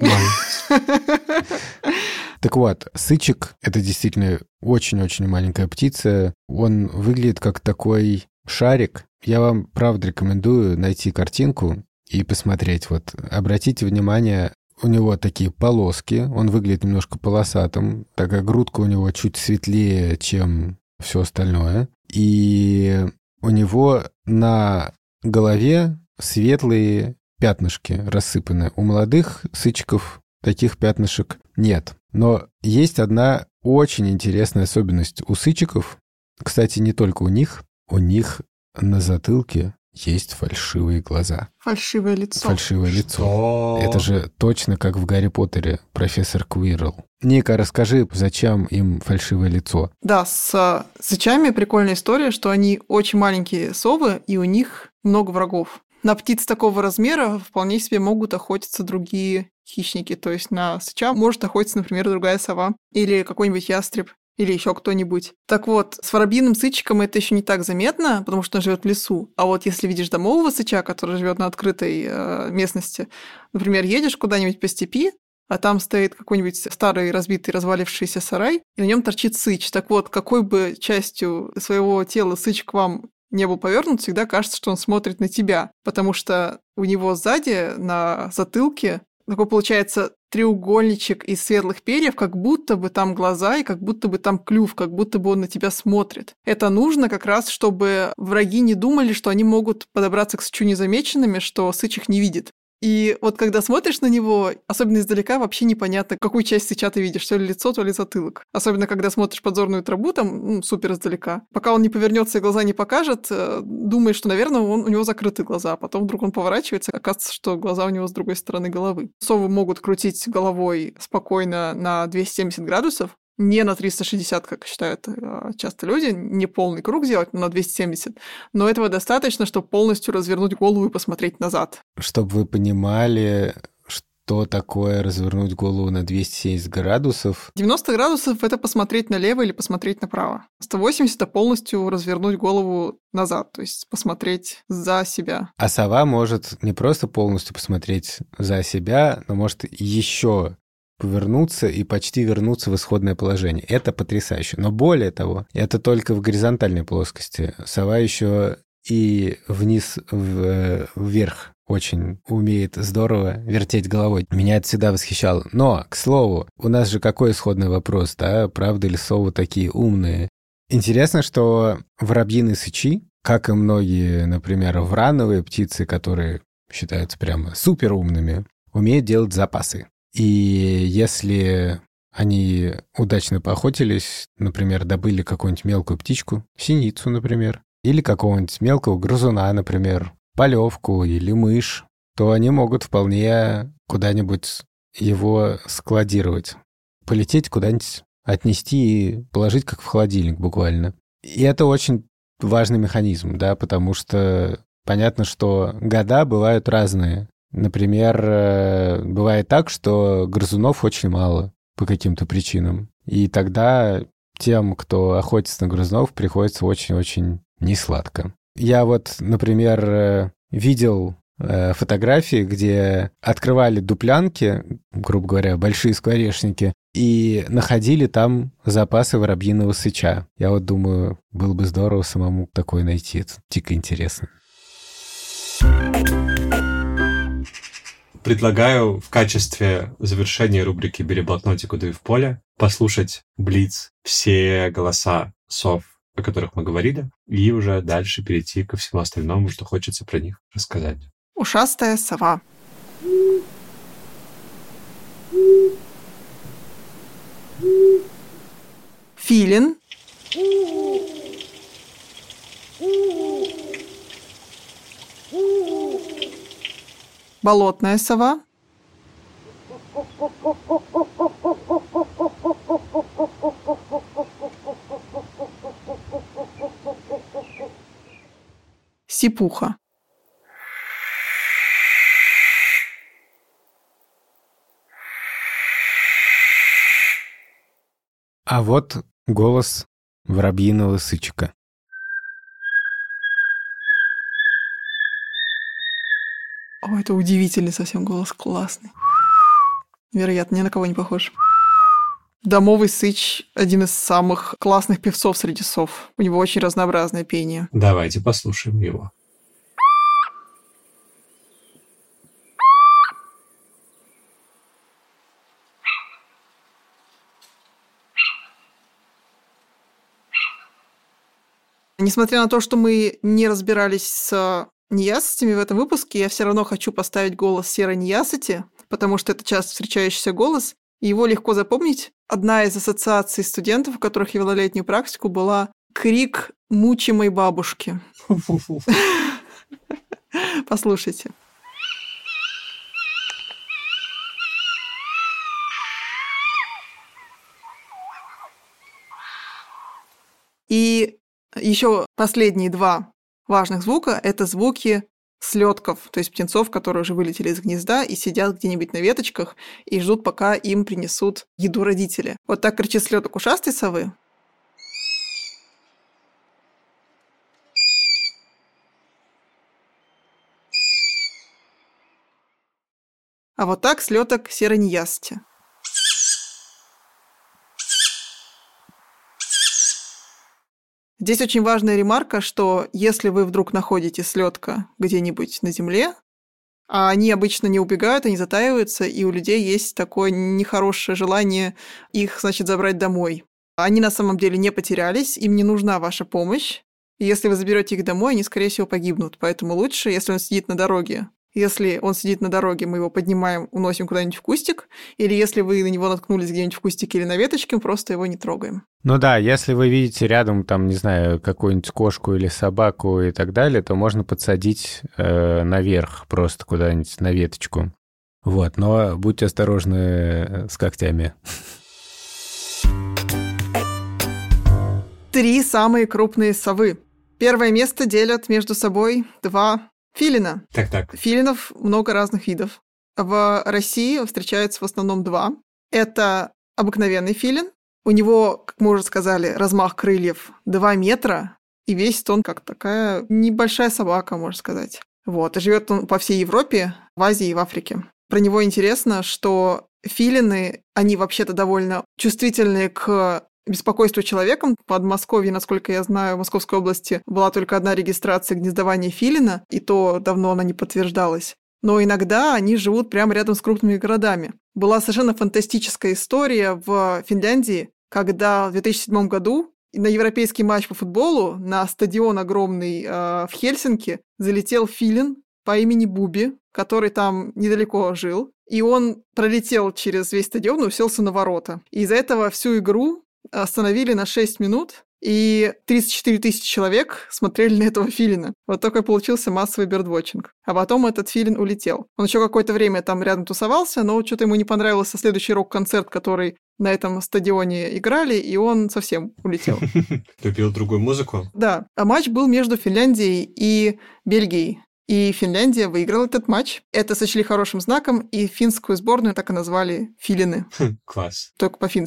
Так вот, сычек — это действительно очень-очень маленькая птица. Он выглядит как такой шарик. Я вам, правда, рекомендую найти картинку и посмотреть. Вот, обратите внимание, у него такие полоски, он выглядит немножко полосатым, такая грудка у него чуть светлее, чем все остальное. И у него на голове светлые пятнышки рассыпаны. У молодых сычков таких пятнышек нет. Но есть одна очень интересная особенность у сычиков. Кстати, не только у них на затылке есть фальшивые глаза. Фальшивое лицо. Фальшивое лицо. Это же точно как в «Гарри Поттере» профессор Квирл. Ника, расскажи, зачем им фальшивое лицо? Да, с сычами прикольная история, что они очень маленькие совы, и у них много врагов. На птиц такого размера вполне себе могут охотиться другие хищники. То есть на сыча может охотиться, например, другая сова или какой-нибудь ястреб, или еще кто-нибудь. Так вот, с воробьиным сычиком это еще не так заметно, потому что он живет в лесу. А вот если видишь домового сыча, который живет на открытой местности, например, едешь куда-нибудь по степи, а там стоит какой-нибудь старый, разбитый, развалившийся сарай, и на нем торчит сыч. Так вот, какой бы частью своего тела сыч к вам не был повернут, всегда кажется, что он смотрит на тебя, потому что у него сзади, на затылке, такой получается треугольничек из светлых перьев, как будто бы там глаза и как будто бы там клюв, как будто бы он на тебя смотрит. Это нужно как раз, чтобы враги не думали, что они могут подобраться к сычу незамеченными, что сыч их не видит. И вот когда смотришь на него, особенно издалека, вообще непонятно, какую часть сыча ты видишь, то ли лицо, то ли затылок. Особенно когда смотришь подзорную трубу, там, супер издалека. Пока он не повернется и глаза не покажет, думаешь, что, наверное, у него закрыты глаза. А потом вдруг он поворачивается, оказывается, что глаза у него с другой стороны головы. Совы могут крутить головой спокойно на 270 градусов, не на 360, как считают часто люди, не полный круг сделать, но на 270. Но этого достаточно, чтобы полностью развернуть голову и посмотреть назад. Чтобы вы понимали, что такое развернуть голову на 270 градусов. 90 градусов — это посмотреть налево или посмотреть направо. 180 — это полностью развернуть голову назад, то есть посмотреть за себя. А сова может не просто полностью посмотреть за себя, но может еще повернуться и почти вернуться в исходное положение. Это потрясающе. Но более того, это только в горизонтальной плоскости. Сова еще и вниз, вверх очень умеет здорово вертеть головой. Меня это всегда восхищало. Но, к слову, у нас же какой исходный вопрос, да? Правда ли совы такие умные? Интересно, что воробьиные сычи, как и многие, например, врановые птицы, которые считаются прямо суперумными, умеют делать запасы. И если они удачно поохотились, например, добыли какую-нибудь мелкую птичку, синицу, например, или какого-нибудь мелкого грызуна, например, полевку или мышь, то они могут вполне куда-нибудь его складировать, полететь куда-нибудь, отнести и положить как в холодильник буквально. И это очень важный механизм, да, потому что понятно, что года бывают разные. Например, бывает так, что грызунов очень мало по каким-то причинам. И тогда тем, кто охотится на грызунов, приходится очень-очень несладко. Я вот, например, видел фотографии, где открывали дуплянки, грубо говоря, большие скворечники, и находили там запасы воробьиного сыча. Я вот думаю, было бы здорово самому такое найти. Это дико интересно. Предлагаю в качестве завершения рубрики «Бери блокнотик, удуй в поле» послушать блиц все голоса сов, о которых мы говорили, и уже дальше перейти ко всему остальному, что хочется про них рассказать. Ушастая сова. Филин. Болотная сова. Сипуха. А вот голос воробьиного сычка. О, это удивительный совсем голос, классный. Вероятно, ни на кого не похож. Домовый сыч – один из самых классных певцов среди сов. У него очень разнообразное пение. Давайте послушаем его. Несмотря на то, что мы не разбирались с неясытями в этом выпуске, я все равно хочу поставить голос серой неясыти, потому что это часто встречающийся голос, и его легко запомнить. Одна из ассоциаций студентов, у которых я вела летнюю практику, была крик мучимой бабушки. Послушайте. И еще последние два важных звука – это звуки слетков, то есть птенцов, которые уже вылетели из гнезда и сидят где-нибудь на веточках и ждут, пока им принесут еду родители. Вот так кричит слеток ушастой совы. А вот так слеток серой неясыти. Здесь очень важная ремарка, что если вы вдруг находите слетка где-нибудь на земле, а они обычно не убегают, они затаиваются, и у людей есть такое нехорошее желание их, значит, забрать домой. Они на самом деле не потерялись, им не нужна ваша помощь. И если вы заберете их домой, они, скорее всего, погибнут. Поэтому лучше, если он сидит на дороге. Если он сидит на дороге, мы его поднимаем, уносим куда-нибудь в кустик. Или если вы на него наткнулись где-нибудь в кустике или на веточке, мы просто его не трогаем. Ну да, если вы видите рядом, там, не знаю, какую-нибудь кошку или собаку и так далее, то можно подсадить наверх просто куда-нибудь на веточку. Вот, но будьте осторожны с когтями. 3 самые крупные совы. Первое место делят между собой 2 филина. Так. Филинов много разных видов. В России встречаются в основном 2. Это обыкновенный филин. У него, как мы уже сказали, размах крыльев 2 метра, и весит он как такая небольшая собака, можно сказать. Вот. И живет он по всей Европе, в Азии и в Африке. Про него интересно, что филины, они вообще-то довольно чувствительны к беспокойству человеком. В Подмосковье, насколько я знаю, в Московской области была только одна регистрация гнездования филина, и то давно она не подтверждалась. Но иногда они живут прямо рядом с крупными городами. Была совершенно фантастическая история в Финляндии, когда в 2007 году на европейский матч по футболу на стадион огромный в Хельсинки залетел филин по имени Буби, который там недалеко жил. И он пролетел через весь стадион и уселся на ворота. И из-за этого всю игру остановили на 6 минут, и 34 тысячи человек смотрели на этого филина. Вот такой получился массовый бердвотчинг. А потом этот филин улетел. Он еще какое-то время там рядом тусовался, но что-то ему не понравился следующий рок-концерт, который на этом стадионе играли, и он совсем улетел. Любил другую музыку? Да. А матч был между Финляндией и Бельгией. И Финляндия выиграла этот матч. Это сочли хорошим знаком, и финскую сборную так и назвали филины. Класс. Только по-фински.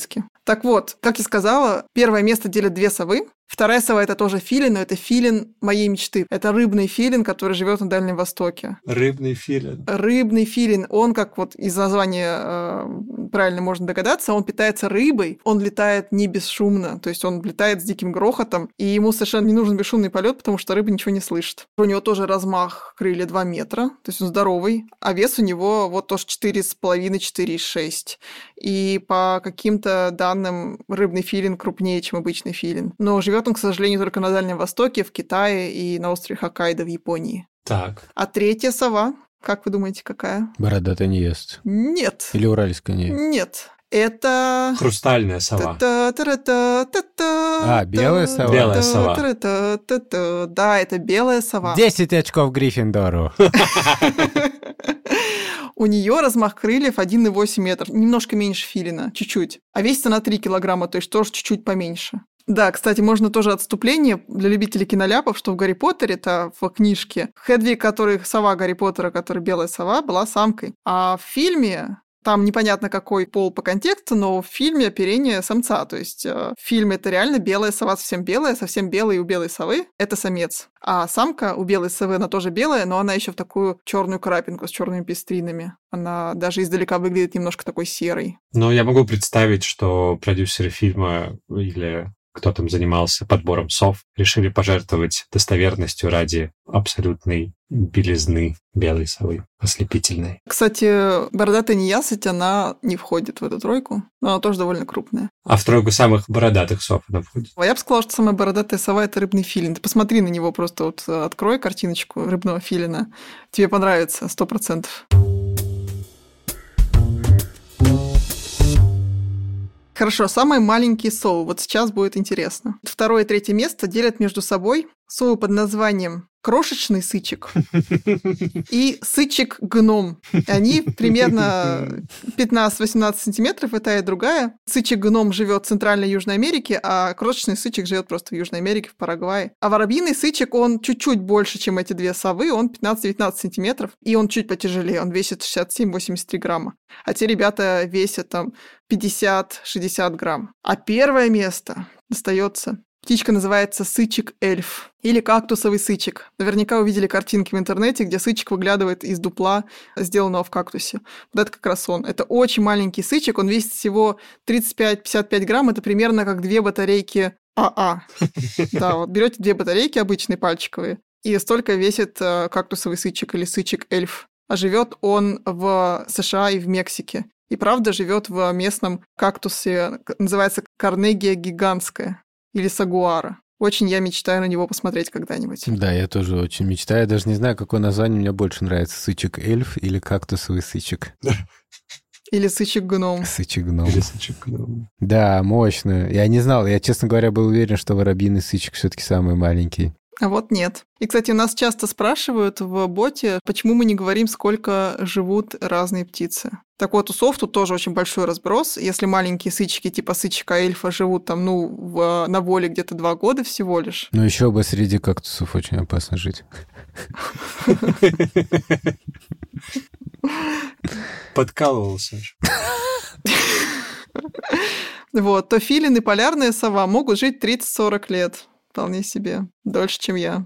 Так вот, как я сказала, первое место делят две совы. Вторая сова – это тоже филин, но это филин моей мечты. Это рыбный филин, который живет на Дальнем Востоке. Рыбный филин. Рыбный филин. Он, как вот из названия правильно можно догадаться, он питается рыбой, он летает не бесшумно, то есть он летает с диким грохотом, и ему совершенно не нужен бесшумный полет, потому что рыба ничего не слышит. У него тоже размах крылья 2 метра, то есть он здоровый, а вес у него вот тоже 4,5-4,6. И по каким-то данным рыбный филин крупнее, чем обычный филин. Но живет он, к сожалению, только на Дальнем Востоке, в Китае и на острове Хоккайдо в Японии. Так. А третья сова, как вы думаете, какая? Бородатая не ест. Нет. Или уральская не ест? Нет. Это... Хрустальная сова. Белая сова? Белая сова. Да, это белая сова. 10 очков Гриффиндору. У нее размах крыльев 1,8 метра, немножко меньше филина, чуть-чуть. А весит она 3 килограмма, то есть тоже чуть-чуть поменьше. Да, кстати, можно тоже отступление для любителей киноляпов, что в «Гарри Поттере»-то в книжке Хедвиг, который сова Гарри Поттера, которая белая сова, была самкой. А в фильме... Там непонятно, какой пол по контексту, но в фильме оперение самца. То есть в фильме это реально белая сова, совсем белая и у белой совы это самец. А самка у белой совы, она тоже белая, но она еще в такую черную крапинку с черными пестринами. Она даже издалека выглядит немножко такой серой. Но я могу представить, что продюсеры фильма или кто там занимался подбором сов, решили пожертвовать достоверностью ради абсолютной белизны белой совы, ослепительной. Кстати, бородатая неясыть, она не входит в эту тройку, но она тоже довольно крупная. А в тройку самых бородатых сов она входит? Я бы сказала, что самая бородатая сова – это рыбный филин. Ты посмотри на него, просто вот открой картиночку рыбного филина. Тебе понравится 100%. Хорошо, самые маленькие совы. Вот сейчас будет интересно. Второе и третье место делят между собой совы под названием крошечный сычек и сычек-гном. Они примерно 15-18 сантиметров, и та, и другая. Сычек-гном живет в Центральной и Южной Америке, а крошечный сычек живет просто в Южной Америке, в Парагвае. А воробьиный сычек, он чуть-чуть больше, чем эти две совы, он 15-19 сантиметров, и он чуть потяжелее, он весит 67-83 грамма. А те ребята весят там 50-60 грамм. А первое место достается... Птичка называется сычек-эльф или кактусовый сычек. Наверняка увидели картинки в интернете, где сычек выглядывает из дупла, сделанного в кактусе. Вот это как раз он. Это очень маленький сычек, он весит всего 35-55 грамм, это примерно как 2 батарейки АА. Да, вот берете 2 батарейки обычные пальчиковые, и столько весит кактусовый сычек или сычек-эльф. А живет он в США и в Мексике. И правда живет в местном кактусе, называется Карнегия гигантская. Или сагуара. Очень я мечтаю на него посмотреть когда-нибудь. Да, я тоже очень мечтаю. Я даже не знаю, какое название мне больше нравится. Сычек-эльф или кактусовый сычек? Или сычек-гном. Сычек-гном. Или сычек-гном. Да, мощно. Я не знал. Я, честно говоря, был уверен, что воробьиный сычек все-таки самый маленький. А вот нет. И, кстати, нас часто спрашивают в боте, почему мы не говорим, сколько живут разные птицы. Так вот, у сов тут тоже очень большой разброс. Если маленькие сычки типа сычка-эльфа живут там, на воле где-то 2 года всего лишь. Но еще бы среди кактусов очень опасно жить. Подкалывал, Саша. Вот, то филин и полярная сова могут жить 30-40 лет. Вполне себе. Дольше, чем я.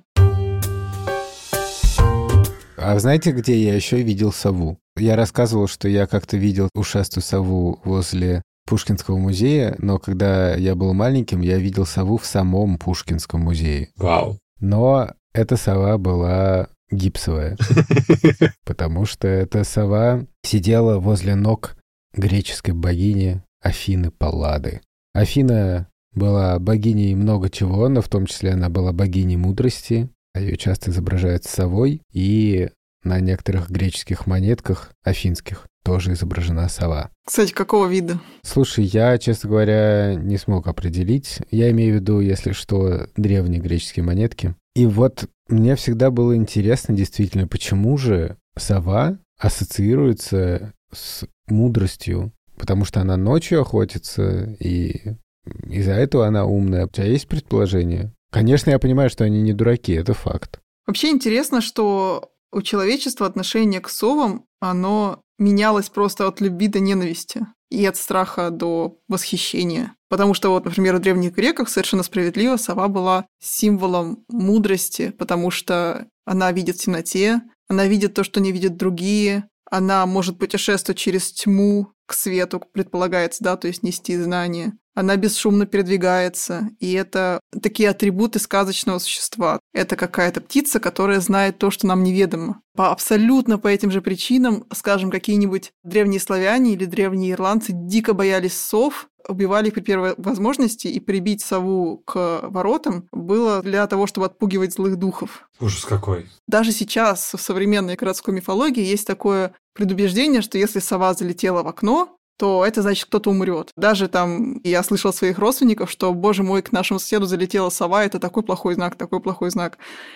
А знаете, где я еще видел сову? Я рассказывал, что я как-то видел ушастую сову возле Пушкинского музея, но когда я был маленьким, я видел сову в самом Пушкинском музее. Вау. Но эта сова была гипсовая, потому что эта сова сидела возле ног греческой богини Афины Паллады. Афина была богиней много чего, но в том числе она была богиней мудрости. Ее часто изображают совой, и на некоторых греческих монетках афинских тоже изображена сова. Кстати, какого вида? Слушай, я, честно говоря, не смог определить. Я имею в виду, если что, древние греческие монетки. И вот мне всегда было интересно, действительно, почему же сова ассоциируется с мудростью, потому что она ночью охотится, и из-за этого она умная. У тебя есть предположение? Конечно, я понимаю, что они не дураки, это факт. Вообще интересно, что у человечества отношение к совам, оно менялось просто от любви до ненависти. и от страха до восхищения. Потому что вот, например, в древних греках совершенно справедливо сова была символом мудрости, потому что она видит в темноте, она видит то, что не видят другие, она может путешествовать через тьму к свету, предполагается, да, то есть нести знания. Она бесшумно передвигается, и это такие атрибуты сказочного существа. Это какая-то птица, которая знает то, что нам неведомо. Абсолютно по этим же причинам, скажем, какие-нибудь древние славяне или древние ирландцы дико боялись сов, убивали их при первой возможности, и прибить сову к воротам было для того, чтобы отпугивать злых духов. Ужас какой. Даже сейчас в современной городской мифологии есть такое предубеждение, что если сова залетела в окно, то это значит, кто-то умрет. Даже там я слышала своих родственников, что, боже мой, к нашему соседу залетела сова, это такой плохой знак, такой плохой знак.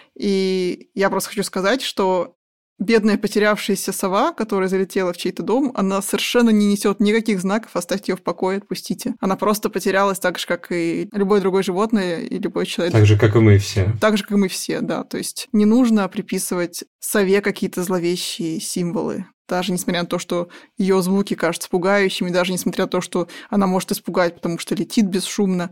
И я просто хочу сказать, что бедная потерявшаяся сова, которая залетела в чей-то дом, она совершенно не несет никаких знаков, оставьте ее в покое, отпустите. Она просто потерялась так же, как и любое другое животное и любой человек. Так же, как и мы все. Так же, как и мы все, да. То есть не нужно приписывать сове какие-то зловещие символы. Даже несмотря на то, что ее звуки кажутся пугающими, даже несмотря на то, что она может испугать, потому что летит бесшумно,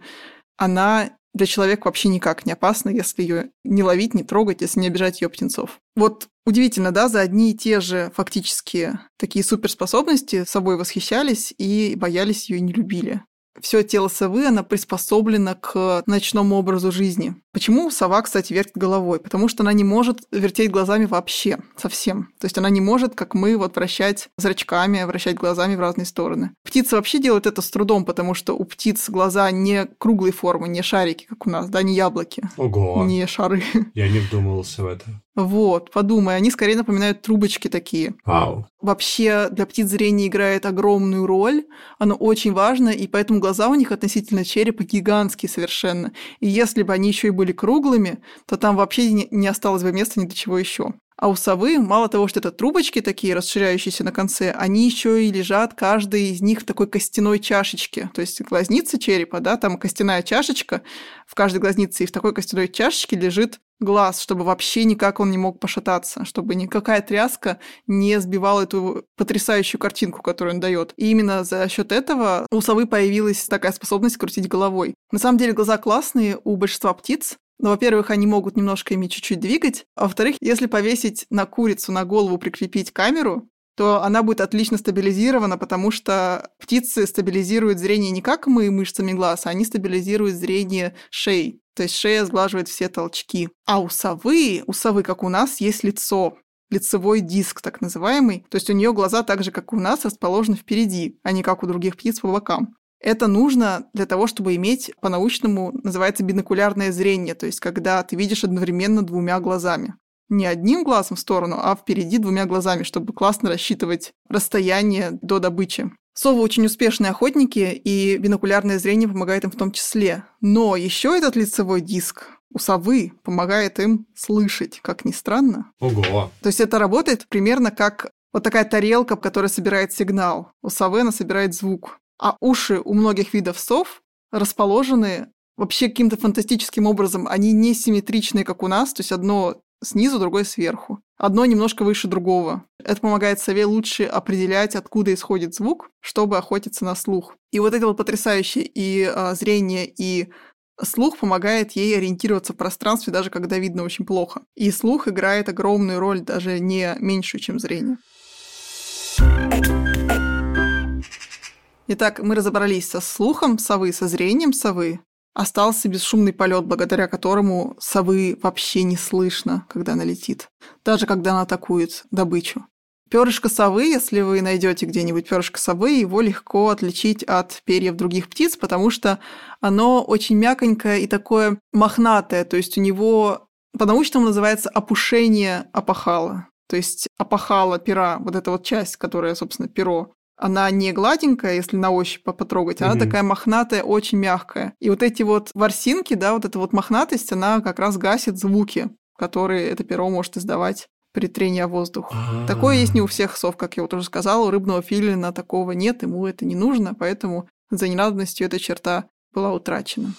она для человека вообще никак не опасна, если ее не ловить, не трогать, если не обижать ее птенцов. Вот удивительно, да, за одни и те же фактически такие суперспособности собой восхищались и боялись ее и не любили. Все тело совы, оно приспособлено к ночному образу жизни. Почему сова, кстати, вертит головой? Потому что она не может вертеть глазами вообще, совсем. То есть она не может, как мы, вот вращать зрачками, вращать глазами в разные стороны. Птицы вообще делают это с трудом, потому что у птиц глаза не круглой формы, не шарики, как у нас, да, не яблоки. Ого! Не шары. Я не вдумывался в это. Вот, подумай, они скорее напоминают трубочки такие. Вау. Вообще для птиц зрение играет огромную роль, оно очень важно, и поэтому глаза у них относительно черепа гигантские совершенно. И если бы они еще и были круглыми, то там вообще не осталось бы места ни до чего еще. А у совы, мало того, что это трубочки такие, расширяющиеся на конце, они еще и лежат, каждый из них в такой костяной чашечке. То есть глазница черепа, да, там костяная чашечка в каждой глазнице, и в такой костяной чашечке лежит глаз, чтобы вообще никак он не мог пошататься, чтобы никакая тряска не сбивала эту потрясающую картинку, которую он дает. И именно за счет этого у совы появилась такая способность крутить головой. На самом деле глаза классные у большинства птиц. Но, во-первых, они могут немножко ими чуть-чуть двигать, а во-вторых, если повесить на курицу, на голову прикрепить камеру, то она будет отлично стабилизирована, потому что птицы стабилизируют зрение не как мы мышцами глаз, а они стабилизируют зрение шеей. То есть шея сглаживает все толчки. А у совы, как у нас, есть лицо. Лицевой диск, так называемый. То есть у нее глаза так же, как у нас, расположены впереди, а не как у других птиц по бокам. Это нужно для того, чтобы иметь, по-научному, называется бинокулярное зрение, то есть когда ты видишь одновременно двумя глазами. Не одним глазом в сторону, а впереди двумя глазами, чтобы классно рассчитывать расстояние до добычи. Совы очень успешные охотники, и бинокулярное зрение помогает им в том числе. Но еще этот лицевой диск у совы помогает им слышать, как ни странно. Ого! То есть это работает примерно как вот такая тарелка, которая собирает сигнал. У совы она собирает звук. А уши у многих видов сов расположены вообще каким-то фантастическим образом. Они не симметричные, как у нас, то есть одно снизу, другое сверху. Одно немножко выше другого. Это помогает сове лучше определять, откуда исходит звук, чтобы охотиться на слух. И вот это вот потрясающее и зрение, и слух помогает ей ориентироваться в пространстве, даже когда видно очень плохо. И слух играет огромную роль, даже не меньшую, чем зрение. Итак, мы разобрались со слухом совы, со зрением совы. Остался бесшумный полет, благодаря которому совы вообще не слышно, когда она летит, даже когда она атакует добычу. Перышко совы, если вы найдете где-нибудь перышко совы, его легко отличить от перьев других птиц, потому что оно очень мягонькое и такое мохнатое, то есть у него по-научному называется опушение опахала. То есть опахала пера, вот эта вот часть, которая, собственно, перо, она не гладенькая, если на ощупь потрогать, она такая мохнатая, очень мягкая. И вот эти вот ворсинки, да, вот эта вот мохнатость, она как раз гасит звуки, которые это перо может издавать при трении о воздух. Такое есть не у всех сов, как я вот уже сказала, у рыбного филина такого нет, ему это не нужно, поэтому за ненадобностью эта черта была утрачена.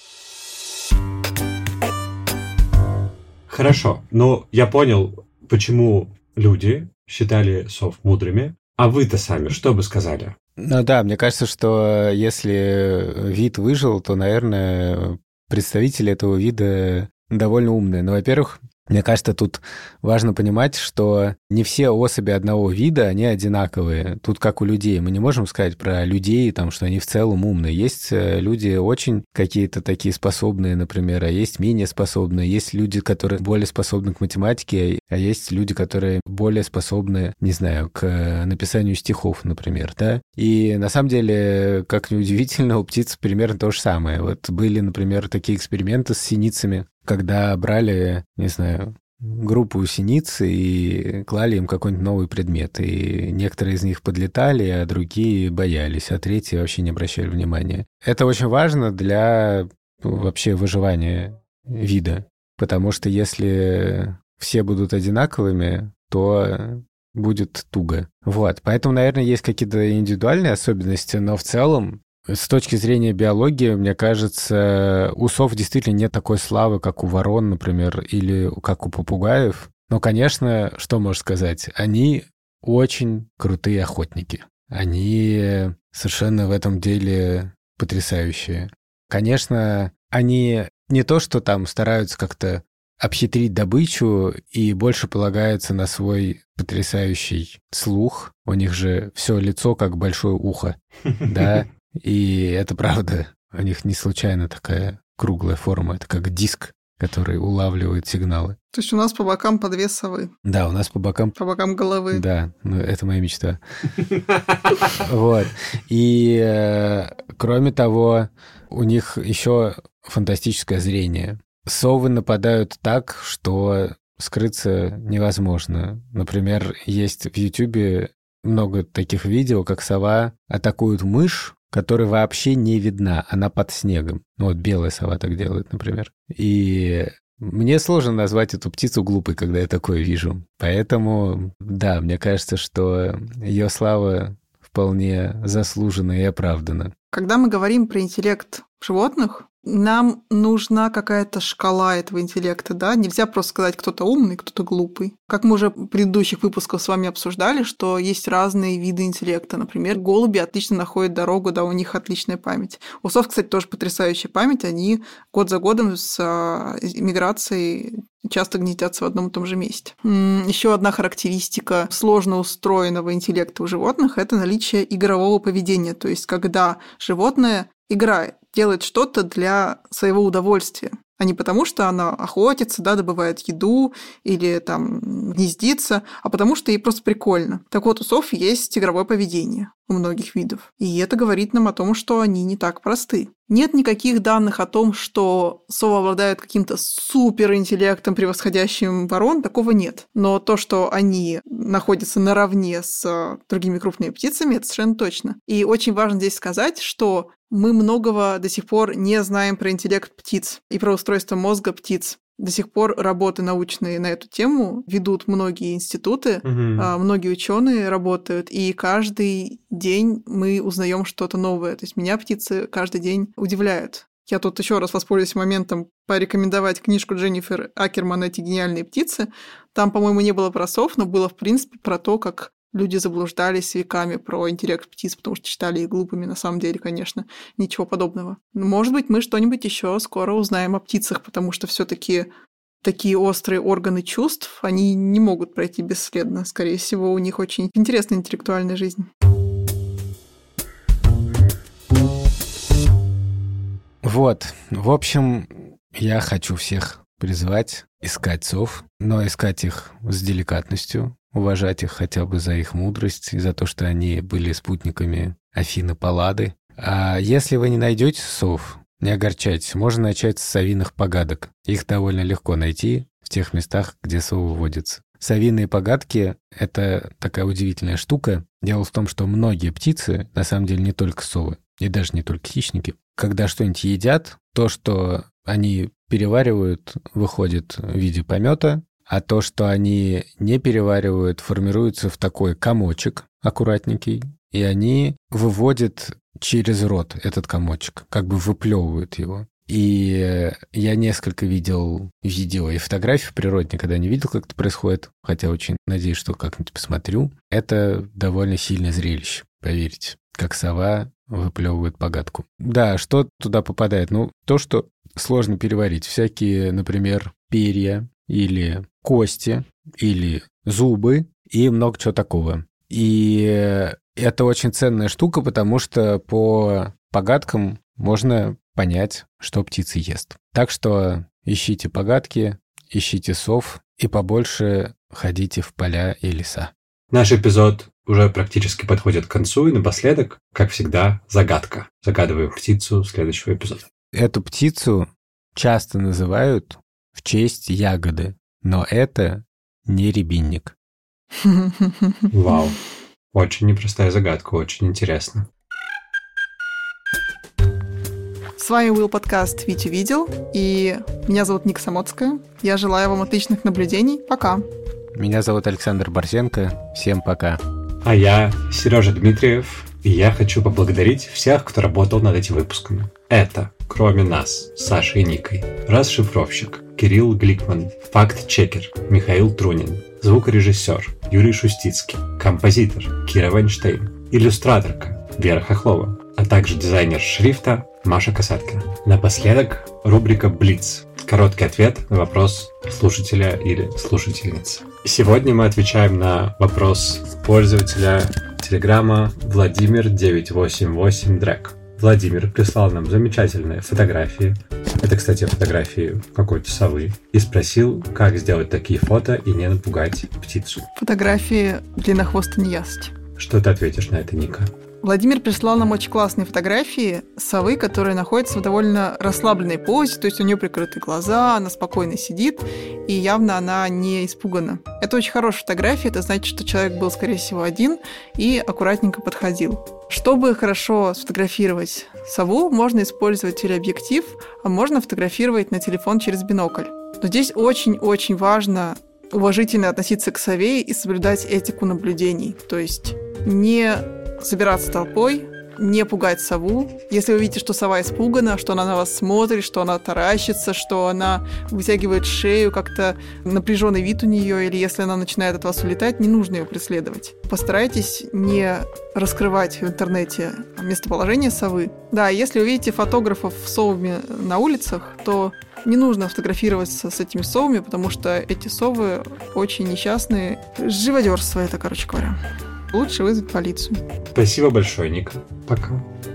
Хорошо, но я понял, почему люди считали сов мудрыми. А вы-то сами что бы сказали? Ну да, мне кажется, что если вид выжил, то, наверное, представители этого вида довольно умные. Но, во-первых, мне кажется, тут важно понимать, что не все особи одного вида, они одинаковые. Тут как у людей. Мы не можем сказать про людей, там, что они в целом умные. Есть люди очень какие-то такие способные, например, а есть менее способные. Есть люди, которые более способны к математике, а есть люди, которые более способны, не знаю, к написанию стихов, например, да? И на самом деле, как ни удивительно, у птиц примерно то же самое. Вот были, например, такие эксперименты с синицами, когда брали, не знаю, группу синиц и клали им какой-нибудь новый предмет. И некоторые из них подлетали, а другие боялись, а третьи вообще не обращали внимания. Это очень важно для вообще выживания вида, потому что если все будут одинаковыми, то будет туго. Вот, поэтому, наверное, есть какие-то индивидуальные особенности, но в целом с точки зрения биологии, мне кажется, у сов действительно нет такой славы, как у ворон, например, или как у попугаев. Но, конечно, что можно сказать? Они очень крутые охотники. Они совершенно в этом деле потрясающие. Конечно, они не то, что там стараются как-то обхитрить добычу и больше полагаются на свой потрясающий слух. У них же все лицо как большое ухо, да. И это правда, у них не случайно такая круглая форма, это как диск, который улавливает сигналы. То есть у нас по бокам по 2 совы. Да, у нас по бокам... По бокам головы. Да, ну, это моя мечта. Вот. И кроме того, у них еще фантастическое зрение. Совы нападают так, что скрыться невозможно. Например, есть в Ютубе много таких видео, как сова атакует мышь, которая вообще не видна, она под снегом. Ну, вот белая сова так делает, например. И мне сложно назвать эту птицу глупой, когда я такое вижу. Поэтому, да, мне кажется, что ее слава вполне заслужена и оправдана. Когда мы говорим про интеллект животных, нам нужна какая-то шкала этого интеллекта, да? Нельзя просто сказать, кто-то умный, кто-то глупый. Как мы уже в предыдущих выпусках с вами обсуждали, что есть разные виды интеллекта. Например, голуби отлично находят дорогу, да, у них отличная память. У сов, кстати, тоже потрясающая память. Они год за годом с миграцией часто гнездятся в одном и том же месте. Еще одна характеристика сложно устроенного интеллекта у животных – это наличие игрового поведения. То есть, когда животное играет, делает что-то для своего удовольствия, а не потому, что она охотится, да, добывает еду или там гнездится, а потому что ей просто прикольно. Так вот, у сов есть игровое поведение у многих видов. И это говорит нам о том, что они не так просты. Нет никаких данных о том, что совы обладают каким-то суперинтеллектом, превосходящим ворон, такого нет. Но то, что они находятся наравне с другими крупными птицами, это совершенно точно. И очень важно здесь сказать, что мы многого до сих пор не знаем про интеллект птиц и про устройство мозга птиц. До сих пор работы научные на эту тему ведут многие институты, многие ученые работают, и каждый день мы узнаем что-то новое. То есть меня птицы каждый день удивляют. Я тут еще раз воспользуюсь моментом порекомендовать книжку Дженнифер Акерман «Эти гениальные птицы». Там, по-моему, не было про сов, но было, в принципе, про то, как люди заблуждались веками про интеллект птиц, потому что считали их глупыми. На самом деле, конечно, ничего подобного. Может быть, мы что-нибудь еще скоро узнаем о птицах, потому что все-таки такие острые органы чувств, они не могут пройти бесследно. Скорее всего, у них очень интересная интеллектуальная жизнь. Вот. В общем, я хочу всех призвать искать сов, но искать их с деликатностью, уважать их хотя бы за их мудрость и за то, что они были спутниками Афины Паллады. А если вы не найдете сов, не огорчайтесь, можно начать с совиных погадок. Их довольно легко найти в тех местах, где совы водятся. Совиные погадки — это такая удивительная штука. Дело в том, что многие птицы, на самом деле не только совы, и даже не только хищники, когда что-нибудь едят, то, что они переваривают, выходит в виде помета, а то, что они не переваривают, формируется в такой комочек аккуратненький, и они выводят через рот этот комочек, как бы выплевывают его. И я несколько видел видео и фотографий в природе, никогда не видел, как это происходит, хотя очень надеюсь, что как-нибудь посмотрю. Это довольно сильное зрелище, поверьте. как сова выплевывает погадку. Да, что туда попадает? Ну, то, что сложно переварить. Всякие, например, перья или кости, или зубы и много чего такого. И это очень ценная штука, потому что по погадкам можно понять, что птица ест. Так что ищите погадки, ищите сов и побольше ходите в поля и леса. Наш эпизод уже практически подходит к концу, и напоследок, как всегда, загадка. Загадываем птицу следующего эпизода. Эту птицу часто называют в честь ягоды, но это не рябинник. Вау. Очень непростая загадка, очень интересно. С вами был подкаст «Витю видел», и меня зовут Ника Самоцкая. Я желаю вам отличных наблюдений. Пока. Меня зовут Александр Борзенко. Всем пока. А я Сережа Дмитриев, и я хочу поблагодарить всех, кто работал над этими выпусками. Это, кроме нас, Сашей и Никой, расшифровщик Кирилл Гликман, факт-чекер Михаил Трунин, звукорежиссер Юрий Шустицкий, композитор Кира Вайнштейн, иллюстраторка Вера Хохлова, а также дизайнер шрифта Маша Касаткина. Напоследок рубрика «Блиц». Короткий ответ на вопрос слушателя или слушательницы. Сегодня мы отвечаем на вопрос пользователя Телеграма Владимир988Дрек. Владимир прислал нам замечательные фотографии. Это, кстати, фотографии какой-то совы. И спросил, как сделать такие фото и не напугать птицу. Фотографии длиннохвостой неясыть. Что ты ответишь на это, Ника? Владимир прислал нам очень классные фотографии совы, которая находится в довольно расслабленной позе, то есть у нее прикрыты глаза, она спокойно сидит, и явно она не испугана. Это очень хорошая фотография, это значит, что человек был, скорее всего, один и аккуратненько подходил. Чтобы хорошо сфотографировать сову, можно использовать телеобъектив, а можно фотографировать на телефон через бинокль. Но здесь очень-очень важно уважительно относиться к сове и соблюдать этику наблюдений, то есть не собираться толпой, не пугать сову. Если вы видите, что сова испугана, что она на вас смотрит, что она таращится, что она вытягивает шею, как-то напряженный вид у нее, или если она начинает от вас улетать, не нужно ее преследовать. Постарайтесь не раскрывать в интернете местоположение совы. Да, если вы видите фотографов с совами на улицах, то не нужно фотографироваться с этими совами, потому что эти совы очень несчастные. Живодерство это, короче говоря. Лучше вызвать полицию. Спасибо большое, Ника. Пока.